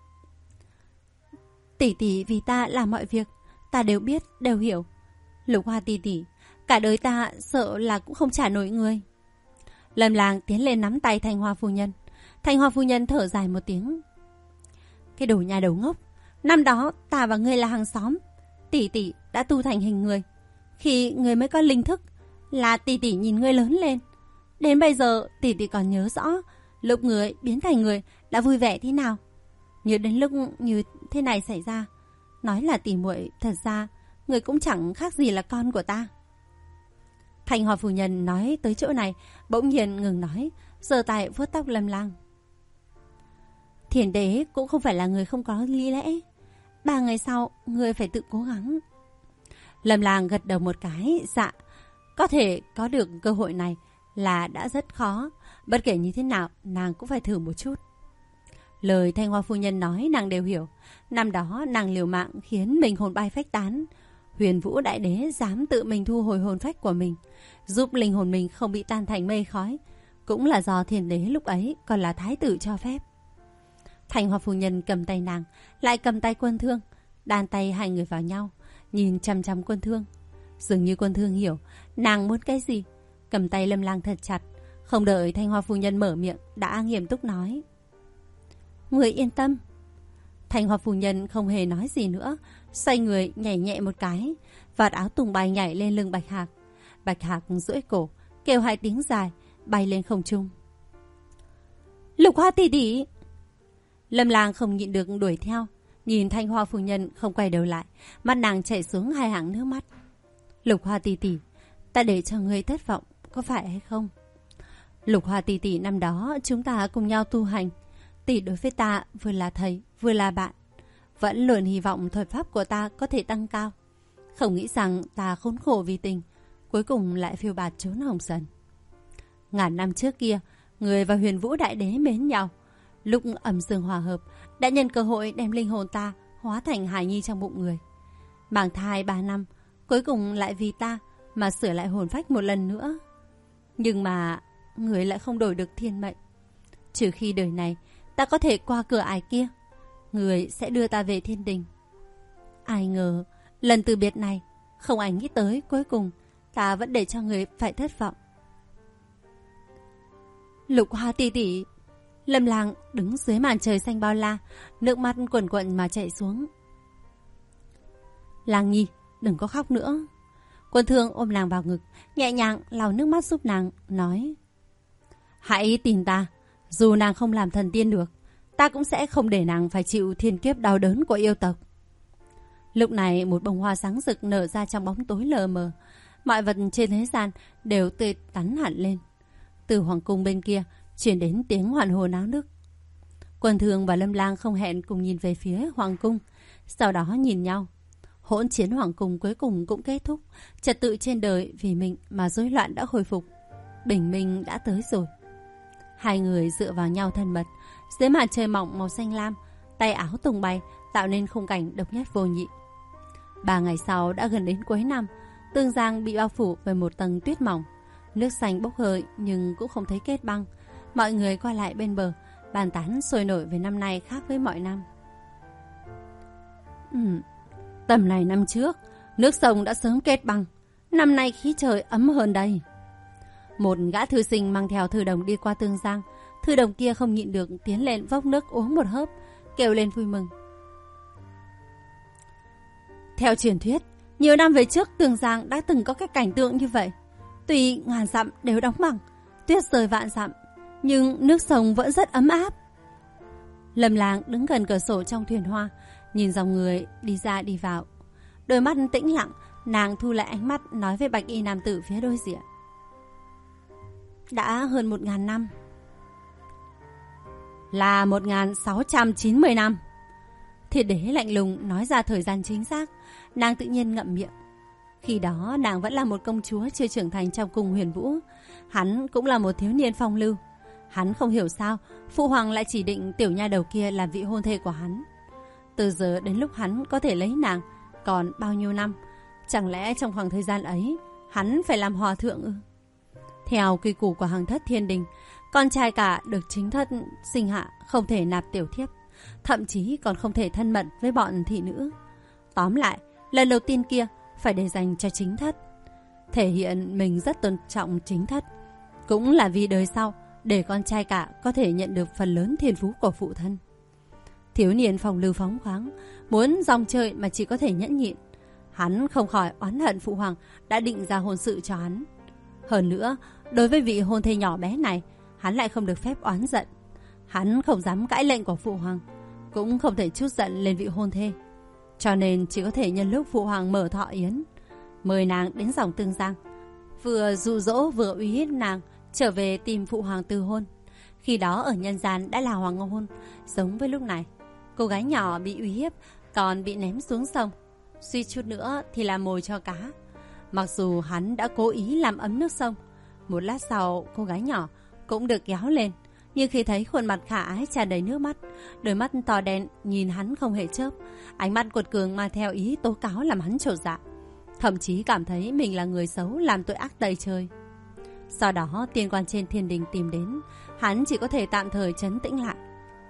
Tỷ tỷ vì ta làm mọi việc, ta đều biết, đều hiểu. Lục Hoa tỷ tỷ, cả đời ta sợ là cũng không trả nổi người. Lâm Lang tiến lên nắm tay Thanh Hoa phu nhân. Thanh Hoa phu nhân thở dài một tiếng. Cái đồ nhà đầu ngốc, năm đó ta và ngươi là hàng xóm, tỷ tỷ đã tu thành hình người. Khi ngươi mới có linh thức là tỷ tỷ nhìn ngươi lớn lên. Đến bây giờ tỷ tỷ còn nhớ rõ lúc người biến thành người đã vui vẻ thế nào. Nhớ đến lúc như thế này xảy ra, nói là tỷ muội, thật ra người cũng chẳng khác gì là con của ta. Thanh Hoa phu nhân nói tới chỗ này, bỗng nhiên ngừng nói, giơ tay vuốt tóc Lâm Lang. Thiền đế cũng không phải là người không có lý lẽ. 3 ngày sau, người phải tự cố gắng. Lâm Lang gật đầu một cái, dạ. Có thể có được cơ hội này là đã rất khó. Bất kể như thế nào, nàng cũng phải thử một chút. Lời Thanh Hoa phu nhân nói nàng đều hiểu. Năm đó nàng liều mạng khiến mình hồn bay phách tán. Huyền Vũ Đại Đế dám tự mình thu hồi hồn phách của mình, giúp linh hồn mình không bị tan thành mây khói, cũng là do Thiền Đế lúc ấy còn là thái tử cho phép. Thanh Hoa phu nhân cầm tay nàng, lại cầm tay Quân Thương, đan tay hai người vào nhau, nhìn chăm chăm Quân Thương. Dường như Quân Thương hiểu nàng muốn cái gì, cầm tay Lâm Lang thật chặt, không đợi Thanh Hoa phu nhân mở miệng đã nghiêm túc nói. Người yên tâm. Thanh Hoa phu nhân không hề nói gì nữa, xoay người nhảy nhẹ một cái, vạt áo tung bay nhảy lên lưng Bạch Hạc. Bạch Hạc duỗi cổ, kêu 2 tiếng dài, bay lên không trung. Lục Hoa tỷ tỷ. Lâm Lang không nhịn được đuổi theo, nhìn Thanh Hoa phu nhân không quay đầu lại, mắt nàng chảy xuống 2 hàng nước mắt. Lục Hoa tỷ tỷ, ta để cho ngươi thất vọng, có phải hay không? Lục Hoa tỷ tỷ, năm đó chúng ta cùng nhau tu hành, tỷ đối với ta vừa là thầy vừa là bạn, vẫn luôn hy vọng thuật pháp của ta có thể tăng cao. Không nghĩ rằng ta khốn khổ vì tình, cuối cùng lại phiêu bạt trốn Hồng Sần. Ngàn năm trước kia, người và Huyền Vũ Đại Đế mến nhau, lúc âm dương hòa hợp, đã nhân cơ hội đem linh hồn ta hóa thành hài nhi trong bụng người. Mang thai 3 năm, cuối cùng lại vì ta mà sửa lại hồn phách một lần nữa. Nhưng mà người lại không đổi được thiên mệnh. Trừ khi đời này ta có thể qua cửa ải kia, người sẽ đưa ta về thiên đình. Ai ngờ lần từ biệt này, không ai nghĩ tới cuối cùng ta vẫn để cho người phải thất vọng. Lục Hoa tỷ tỷ. Lâm Lang đứng dưới màn trời xanh bao la, nước mắt quần quận mà chảy xuống. Lang Nhi, đừng có khóc nữa. Quân Thương ôm nàng vào ngực, nhẹ nhàng lau nước mắt giúp nàng, nói: hãy tin ta, dù nàng không làm thần tiên được, ta cũng sẽ không để nàng phải chịu thiên kiếp đau đớn của yêu tộc. Lúc này một bông hoa sáng rực nở ra trong bóng tối lờ mờ. Mọi vật trên thế gian đều tươi tắn hẳn lên. Từ hoàng cung bên kia truyền đến tiếng hoàn hồn náo nức. Quân Thương và Lâm Lang không hẹn cùng nhìn về phía hoàng cung, sau đó nhìn nhau. Hỗn chiến hoàng cung cuối cùng cũng kết thúc. Trật tự trên đời vì mình mà rối loạn đã khôi phục. Bình minh đã tới rồi. Hai người dựa vào nhau thân mật, dưới màn trời mỏng màu xanh lam, tay áo tung bay, tạo nên khung cảnh độc nhất vô nhị. 3 ngày sau đã gần đến cuối năm, Tương Giang bị bao phủ bởi một tầng tuyết mỏng. Nước xanh bốc hơi nhưng cũng không thấy kết băng. Mọi người qua lại bên bờ, bàn tán sôi nổi về năm nay khác với mọi năm. Tầm này năm trước, nước sông đã sớm kết băng. Năm nay khí trời ấm hơn đây. Một gã thư sinh mang theo thư đồng đi qua Tương Giang. Thư đồng kia không nhịn được tiến lên vốc nước uống một hớp, kêu lên vui mừng. Theo truyền thuyết, nhiều năm về trước Tương Giang đã từng có cái cảnh tượng như vậy. Tuy ngàn dặm đều đóng băng, tuyết rơi vạn dặm, nhưng nước sông vẫn rất ấm áp. Lâm Lang đứng gần cửa sổ trong thuyền hoa, nhìn dòng người đi ra đi vào. Đôi mắt tĩnh lặng, nàng thu lại ánh mắt nói với bạch y nam tử phía đối diện. Đã hơn 1000 năm. Là 1690 năm. Thiên đế lạnh lùng nói ra thời gian chính xác. Nàng tự nhiên ngậm miệng. Khi đó nàng vẫn là một công chúa chưa trưởng thành trong cung Huyền Vũ. Hắn cũng là một thiếu niên phong lưu. Hắn không hiểu sao phụ hoàng lại chỉ định tiểu nha đầu kia làm vị hôn thê của hắn. Từ giờ đến lúc hắn có thể lấy nàng còn bao nhiêu năm? Chẳng lẽ trong khoảng thời gian ấy hắn phải làm hòa thượng ư? Theo quy củ của Hoàng thất Thiên Đình, con trai cả được chính thất sinh hạ không thể nạp tiểu thiếp, thậm chí còn không thể thân mật với bọn thị nữ. Tóm lại, lần đầu tiên kia phải để dành cho chính thất, thể hiện mình rất tôn trọng chính thất. Cũng là vì đời sau để con trai cả có thể nhận được phần lớn thiên phú của phụ thân. Thiếu niên phong lưu phóng khoáng, muốn rong chơi mà chỉ có thể nhẫn nhịn. Hắn không khỏi oán hận phụ hoàng đã định ra hôn sự cho hắn. Hơn nữa, đối với vị hôn thê nhỏ bé này, hắn lại không được phép oán giận. Hắn không dám cãi lệnh của phụ hoàng, cũng không thể trút giận lên vị hôn thê. Cho nên chỉ có thể nhân lúc phụ hoàng mở thọ yến, mời nàng đến dòng Tương Giang, vừa dụ dỗ vừa uy hiếp nàng trở về tìm phụ hoàng từ hôn. Khi đó ở nhân gian đã là hoàng hôn, giống với lúc này. Cô gái nhỏ bị uy hiếp, còn bị ném xuống sông, suýt chút nữa thì làm mồi cho cá. Mặc dù hắn đã cố ý làm ấm nước sông, một lát sau cô gái nhỏ cũng được kéo lên. Nhưng khi thấy khuôn mặt khả ái tràn đầy nước mắt, đôi mắt to đen nhìn hắn không hề chớp, ánh mắt cuột cường mà theo ý tố cáo làm hắn chột dạ, thậm chí cảm thấy mình là người xấu làm tội ác tày trời. Sau đó tiên quan trên thiên đình tìm đến, hắn chỉ có thể tạm thời trấn tĩnh lại.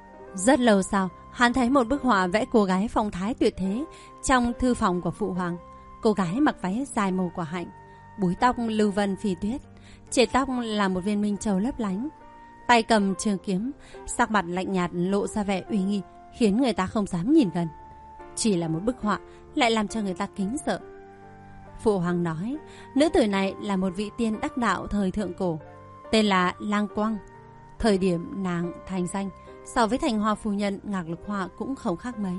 Rất lâu sau, hắn thấy một bức họa vẽ cô gái phong thái tuyệt thế trong thư phòng của phụ hoàng. Cô gái mặc váy dài màu quả hạnh, búi tóc lưu vân phi tuyết, trên tóc là một viên minh châu lấp lánh, tay cầm trường kiếm, sắc mặt lạnh nhạt lộ ra vẻ uy nghi, khiến người ta không dám nhìn gần. Chỉ là một bức họa lại làm cho người ta kính sợ. Phụ hoàng nói, nữ tử này là một vị tiên đắc đạo thời thượng cổ, tên là Lang Quang. Thời điểm nàng thành danh, so với Thành Hoa phu nhân Ngạc Lục Hoa cũng không khác mấy.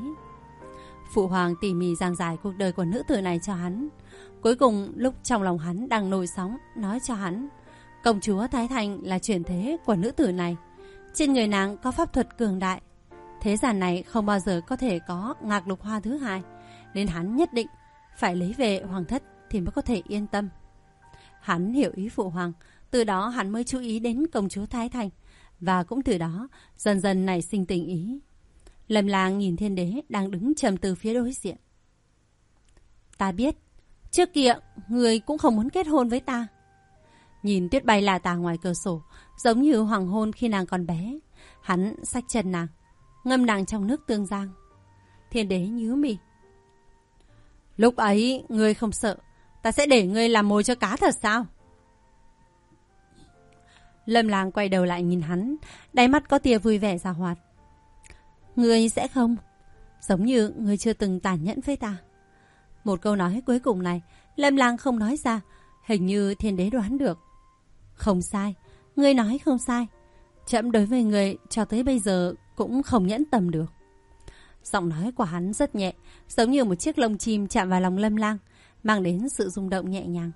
Phụ hoàng tỉ mỉ giảng giải cuộc đời của nữ tử này cho hắn. Cuối cùng lúc trong lòng hắn đang nổi sóng, nói cho hắn, công chúa Thái Thành là chuyển thế của nữ tử này. Trên người nàng có pháp thuật cường đại. Thế gian này không bao giờ có thể có Ngạc Lục Hoa thứ hai, nên hắn nhất định phải lấy về hoàng thất thì mới có thể yên tâm. Hắn hiểu ý phụ hoàng, từ đó hắn mới chú ý đến công chúa Thái Thành, và cũng từ đó dần dần nảy sinh tình ý. Lâm Lang nhìn thiên đế đang đứng trầm tư phía đối diện. Ta biết, trước kia người cũng không muốn kết hôn với ta. Nhìn tuyết bay là tà ngoài cửa sổ, giống như hoàng hôn khi nàng còn bé. Hắn xách chân nàng, ngâm nàng trong nước Tương Giang. Thiên đế nhíu mi. Lúc ấy ngươi không sợ ta sẽ để ngươi làm mồi cho cá thật sao? Lâm Lang quay đầu lại nhìn hắn, đáy mắt có tia vui vẻ giảo hoạt. Ngươi sẽ không, giống như ngươi chưa từng tàn nhẫn với ta. Một câu nói cuối cùng này, Lâm Lang không nói ra, hình như thiên đế đoán được. Không sai, ngươi nói không sai. Trẫm đối với người cho tới bây giờ cũng không nhẫn tâm được. Giọng nói của hắn rất nhẹ, giống như một chiếc lông chim chạm vào lòng Lâm Lang, mang đến sự rung động nhẹ nhàng.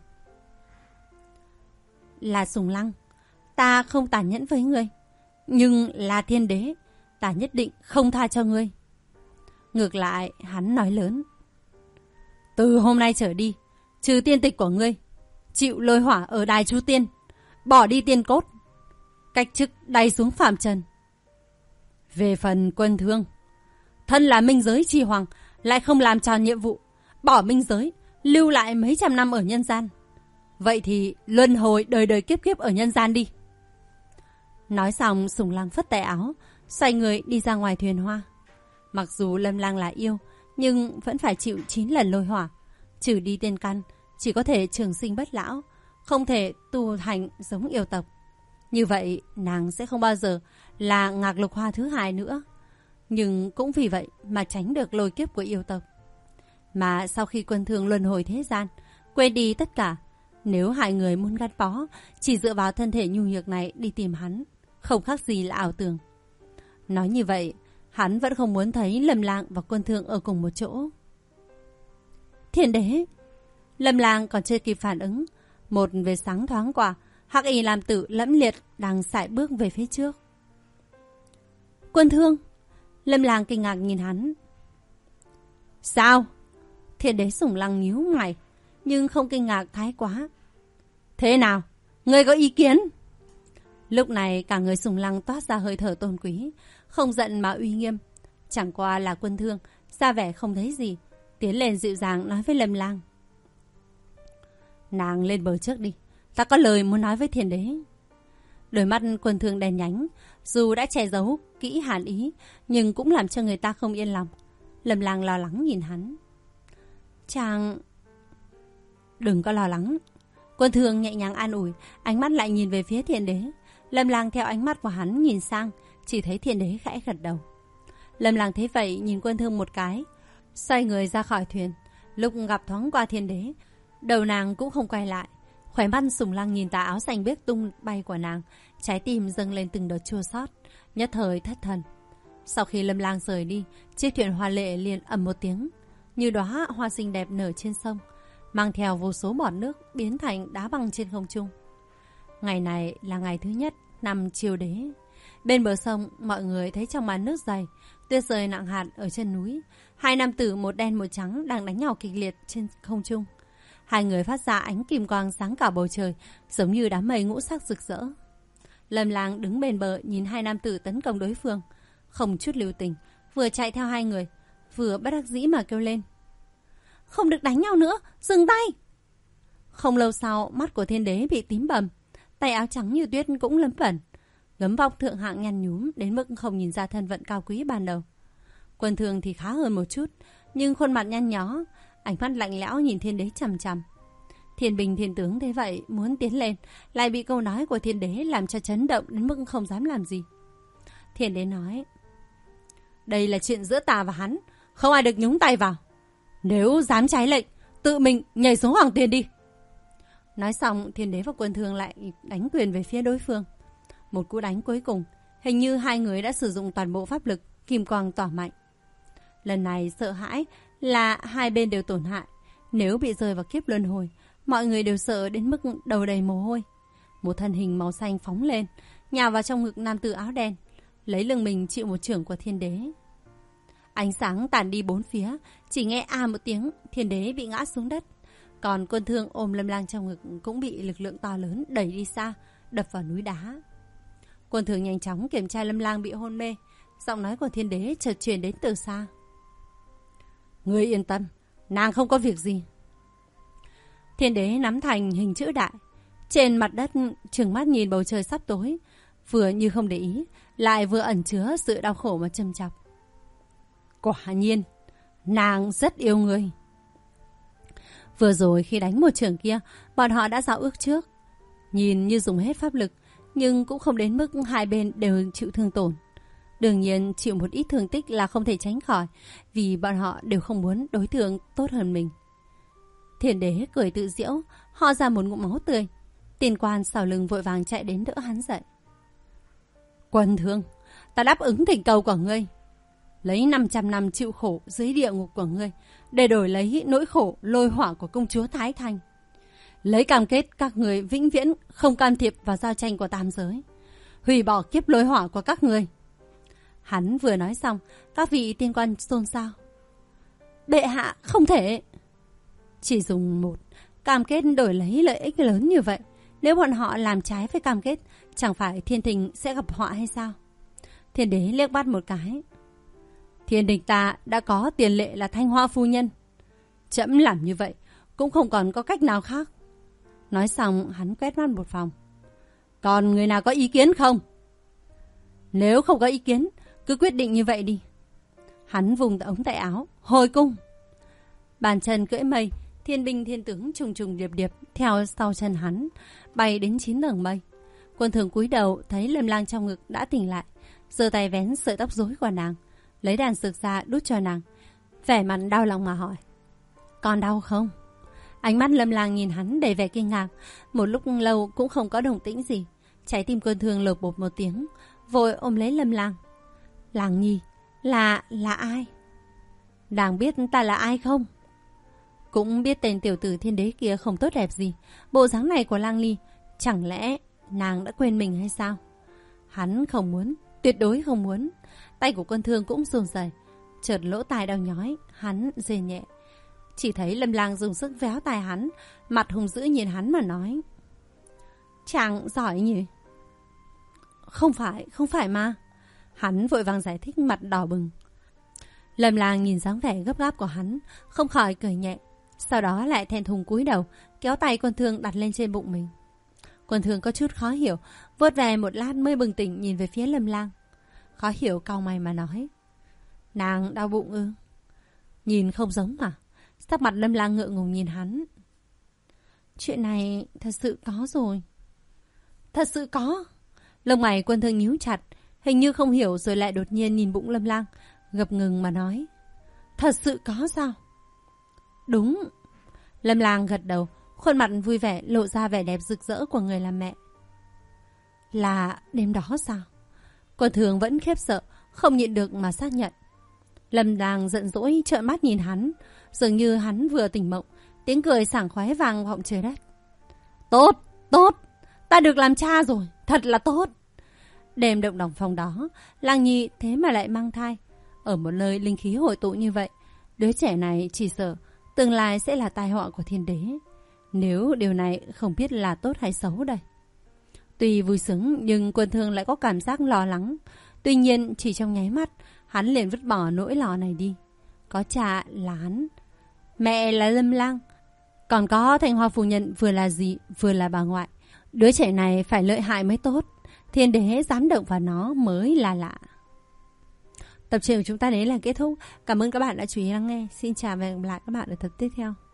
Là Sùng Lăng, ta không tàn nhẫn với ngươi, nhưng là thiên đế, ta nhất định không tha cho ngươi. Ngược lại, hắn nói lớn. Từ hôm nay trở đi, trừ tiên tịch của ngươi, chịu lôi hỏa ở đài Chu Tiên, bỏ đi tiên cốt, cách chức đày xuống phàm trần. Về phần Quân Thương, thân là minh giới chi hoàng, lại không làm tròn nhiệm vụ, bỏ minh giới, lưu lại mấy trăm năm ở nhân gian. Vậy thì luân hồi đời đời kiếp kiếp ở nhân gian đi. Nói xong, Sùng Lăng phất tay áo, xoay người đi ra ngoài thuyền hoa. Mặc dù Lâm Lang là yêu, nhưng vẫn phải chịu 9 lần lôi hỏa. Trừ đi tiên căn, chỉ có thể trường sinh bất lão, không thể tu hành giống yêu tộc. Như vậy, nàng sẽ không bao giờ là Ngạc Lục Hoa thứ hai nữa. Nhưng cũng vì vậy mà tránh được lôi kiếp của yêu tộc. Mà sau khi Quân Thương luân hồi thế gian, quên đi tất cả, nếu hai người muốn gắn bó, chỉ dựa vào thân thể nhu nhược này đi tìm hắn, không khác gì là ảo tưởng. Nói như vậy, hắn vẫn không muốn thấy Lâm Lang và Quân Thương ở cùng một chỗ. Thiên đế! Lâm Lang còn chưa kịp phản ứng, một vệt sáng thoáng qua, hắc y làm tử lẫm liệt đang sải bước về phía trước. Quân Thương! Lâm Lang kinh ngạc nhìn hắn. Sao? Thiên đế Sùng Lăng nhíu mày, nhưng không kinh ngạc thái quá. Thế nào? Ngươi có ý kiến? Lúc này cả người Sùng Lăng toát ra hơi thở tôn quý, không giận mà uy nghiêm. Chẳng qua là Quân Thương, ra vẻ không thấy gì, tiến lên dịu dàng nói với Lâm Lang. Nàng lên bờ trước đi, ta có lời muốn nói với thiên đế. Đôi mắt Quân Thương đen nhánh, dù đã che giấu kỹ hàn ý, nhưng cũng làm cho người ta không yên lòng. Lâm Lang lo lắng nhìn hắn. Chàng... Đừng có lo lắng. Quân Thương nhẹ nhàng an ủi, ánh mắt lại nhìn về phía thiên đế. Lâm Lang theo ánh mắt của hắn nhìn sang, chỉ thấy thiên đế khẽ gật đầu. Lâm Lang thấy vậy nhìn Quân Thương một cái, xoay người ra khỏi thuyền. Lúc gặp thoáng qua thiên đế, đầu nàng cũng không quay lại. Khóe mắt Sùng Lăng nhìn tà áo xanh biếc tung bay của nàng, trái tim dâng lên từng đợt chua xót, nhất thời thất thần. Sau khi Lâm Lang rời đi, chiếc thuyền hoa lệ liền ầm một tiếng, như đóa hoa xinh đẹp nở trên sông, mang theo vô số bọt nước biến thành đá băng trên không trung. Ngày này là ngày thứ nhất năm Chiêu Đế. Bên bờ sông, mọi người thấy trong màn nước dày, tuyết rơi nặng hạt ở chân núi, hai nam tử một đen một trắng đang đánh nhau kịch liệt trên không trung. Hai người phát ra ánh kim quang sáng cả bầu trời, giống như đám mây ngũ sắc rực rỡ. Lâm Lang đứng bên bờ nhìn hai nam tử tấn công đối phương, không chút lưu tình, vừa chạy theo hai người, vừa bất đắc dĩ mà kêu lên. Không được đánh nhau nữa, dừng tay! Không lâu sau, mắt của thiên đế bị tím bầm, tay áo trắng như tuyết cũng lấm bẩn, gấm vóc thượng hạng nhăn nhúm đến mức không nhìn ra thân phận cao quý ban đầu. Quân Thương thì khá hơn một chút, nhưng khuôn mặt nhăn nhó, ánh mắt lạnh lẽo nhìn thiên đế chằm chằm. Thiên Bình thiên tướng thế vậy muốn tiến lên, lại bị câu nói của thiên đế làm cho chấn động đến mức không dám làm gì. Thiên đế nói: Đây là chuyện giữa ta và hắn, không ai được nhúng tay vào. Nếu dám trái lệnh, tự mình nhảy xuống hoàng tiền đi. Nói xong, thiên đế và Quân Thương lại đánh quyền về phía đối phương. Một cú đánh cuối cùng, hình như hai người đã sử dụng toàn bộ pháp lực, kim quang tỏa mạnh. Lần này sợ hãi là hai bên đều tổn hại. Nếu bị rơi vào kiếp luân hồi, mọi người đều sợ đến mức đầu đầy mồ hôi. Một thân hình màu xanh phóng lên, nhào vào trong ngực nam tử áo đen, lấy lưng mình chịu một chưởng của thiên đế. Ánh sáng tàn đi bốn phía, chỉ nghe a một tiếng, thiên đế bị ngã xuống đất. Còn Quân Thương ôm Lâm Lang trong ngực cũng bị lực lượng to lớn đẩy đi xa, đập vào núi đá. Quân Thương nhanh chóng kiểm tra Lâm Lang bị hôn mê, giọng nói của thiên đế chợt truyền đến từ xa. Ngươi yên tâm, nàng không có việc gì. Thiên đế nắm thành hình chữ đại, trên mặt đất trừng mắt nhìn bầu trời sắp tối, vừa như không để ý, lại vừa ẩn chứa sự đau khổ mà châm chọc. Quả nhiên, nàng rất yêu ngươi. Vừa rồi khi đánh một chưởng kia, bọn họ đã giao ước trước. Nhìn như dùng hết pháp lực, nhưng cũng không đến mức hai bên đều chịu thương tổn. Đương nhiên chịu một ít thương tích là không thể tránh khỏi, vì bọn họ đều không muốn đối tượng tốt hơn mình. Thiên đế cười tự giễu, ho ra một ngụm máu tươi. Tiền quan sau lưng vội vàng chạy đến đỡ hắn dậy. Quân Thương, ta đáp ứng thỉnh cầu của ngươi. Lấy 500 năm chịu khổ dưới địa ngục của ngươi để đổi lấy nỗi khổ lôi hỏa của công chúa Thái Thanh. Lấy cam kết các người vĩnh viễn không can thiệp vào giao tranh của tam giới. Hủy bỏ kiếp lôi hỏa của các người. Hắn vừa nói xong, các vị tiên quan xôn xao. Bệ hạ, không thể. Chỉ dùng một cam kết đổi lấy lợi ích lớn như vậy. Nếu bọn họ làm trái với cam kết, chẳng phải thiên đình sẽ gặp họa hay sao? Thiên đế liếc bắt một cái. Thiên đình ta đã có tiền lệ là Thanh Hoa phu nhân. Trẫm làm như vậy cũng không còn có cách nào khác. Nói xong hắn quét mắt một vòng. Còn người nào có ý kiến không? Nếu không có ý kiến, cứ quyết định như vậy đi. Hắn vùng ống tay áo, hồi cung. Bàn chân cưỡi mây, thiên binh thiên tướng trùng trùng điệp điệp theo sau chân hắn, bay đến 9 tầng mây. Quân Thường cúi đầu thấy Lâm Lang trong ngực đã tỉnh lại, giơ tay vén sợi tóc rối của nàng, lấy đàn sược ra đút cho nàng, vẻ mặt đau lòng mà hỏi: Còn đau không? Ánh mắt Lâm Lang nhìn hắn đầy vẻ kinh ngạc, một lúc lâu cũng không có động tĩnh gì. Trái tim Quân Thường lột bột một tiếng, vội ôm lấy Lâm Lang. Lang nhi, là ai? Nàng biết ta là ai không? Cũng biết tên tiểu tử thiên đế kia không tốt đẹp gì. Bộ dáng này của Lang Ly, chẳng lẽ nàng đã quên mình hay sao? Hắn không muốn, tuyệt đối không muốn. Tay của Quân Thương cũng run rẩy, chợt lỗ tai đau nhói, hắn rên nhẹ. Chỉ thấy Lâm Lang dùng sức véo tai hắn, mặt hung dữ nhìn hắn mà nói: Chàng giỏi nhỉ? Không phải mà. Hắn vội vàng giải thích, mặt đỏ bừng. Lâm Lang nhìn dáng vẻ gấp gáp của hắn, không khỏi cười nhẹ. Sau đó lại thẹn thùng cúi đầu, kéo tay Quân Thương đặt lên trên bụng mình. Quân Thương có chút khó hiểu, vuốt về một lát mới bừng tỉnh nhìn về phía Lâm Lang. Khó hiểu cau mày mà nói: Nàng đau bụng ư? Nhìn không giống mà. Sắc mặt Lâm Lang ngượng ngùng nhìn hắn. Chuyện này thật sự có rồi. Thật sự có? Lông mày Quân Thương nhíu chặt, hình như không hiểu, rồi lại đột nhiên nhìn bụng Lâm Lang, ngập ngừng mà nói: Thật sự có sao? Đúng. Lâm Lang gật đầu, khuôn mặt vui vẻ lộ ra vẻ đẹp rực rỡ của người làm mẹ. Là đêm đó sao? Quân Thương vẫn khiếp sợ, không nhịn được mà xác nhận. Lâm Lang giận dỗi trợn mắt nhìn hắn, dường như hắn vừa tỉnh mộng. Tiếng cười sảng khoái vang vọng trời đất. Tốt, ta được làm cha rồi, thật là tốt. Đêm động động phòng đó, Lang Nhi thế mà lại mang thai. Ở một nơi linh khí hội tụ như vậy, đứa trẻ này chỉ sợ tương lai sẽ là tai họa của thiên đế. Nếu điều này không biết là tốt hay xấu đây. Tuy vui sướng nhưng Quân Thương lại có cảm giác lo lắng. Tuy nhiên chỉ trong nháy mắt, hắn liền vứt bỏ nỗi lo này đi. Có cha là hắn, mẹ là Lâm Lang, còn có Thanh Hoa phu nhân vừa là dì vừa là bà ngoại. Đứa trẻ này phải lợi hại mới tốt. Thiên đế dám động vào nó mới là lạ. Tập truyện của chúng ta đến là kết thúc. Cảm ơn các bạn đã chú ý lắng nghe. Xin chào và hẹn gặp lại các bạn ở tập tiếp theo.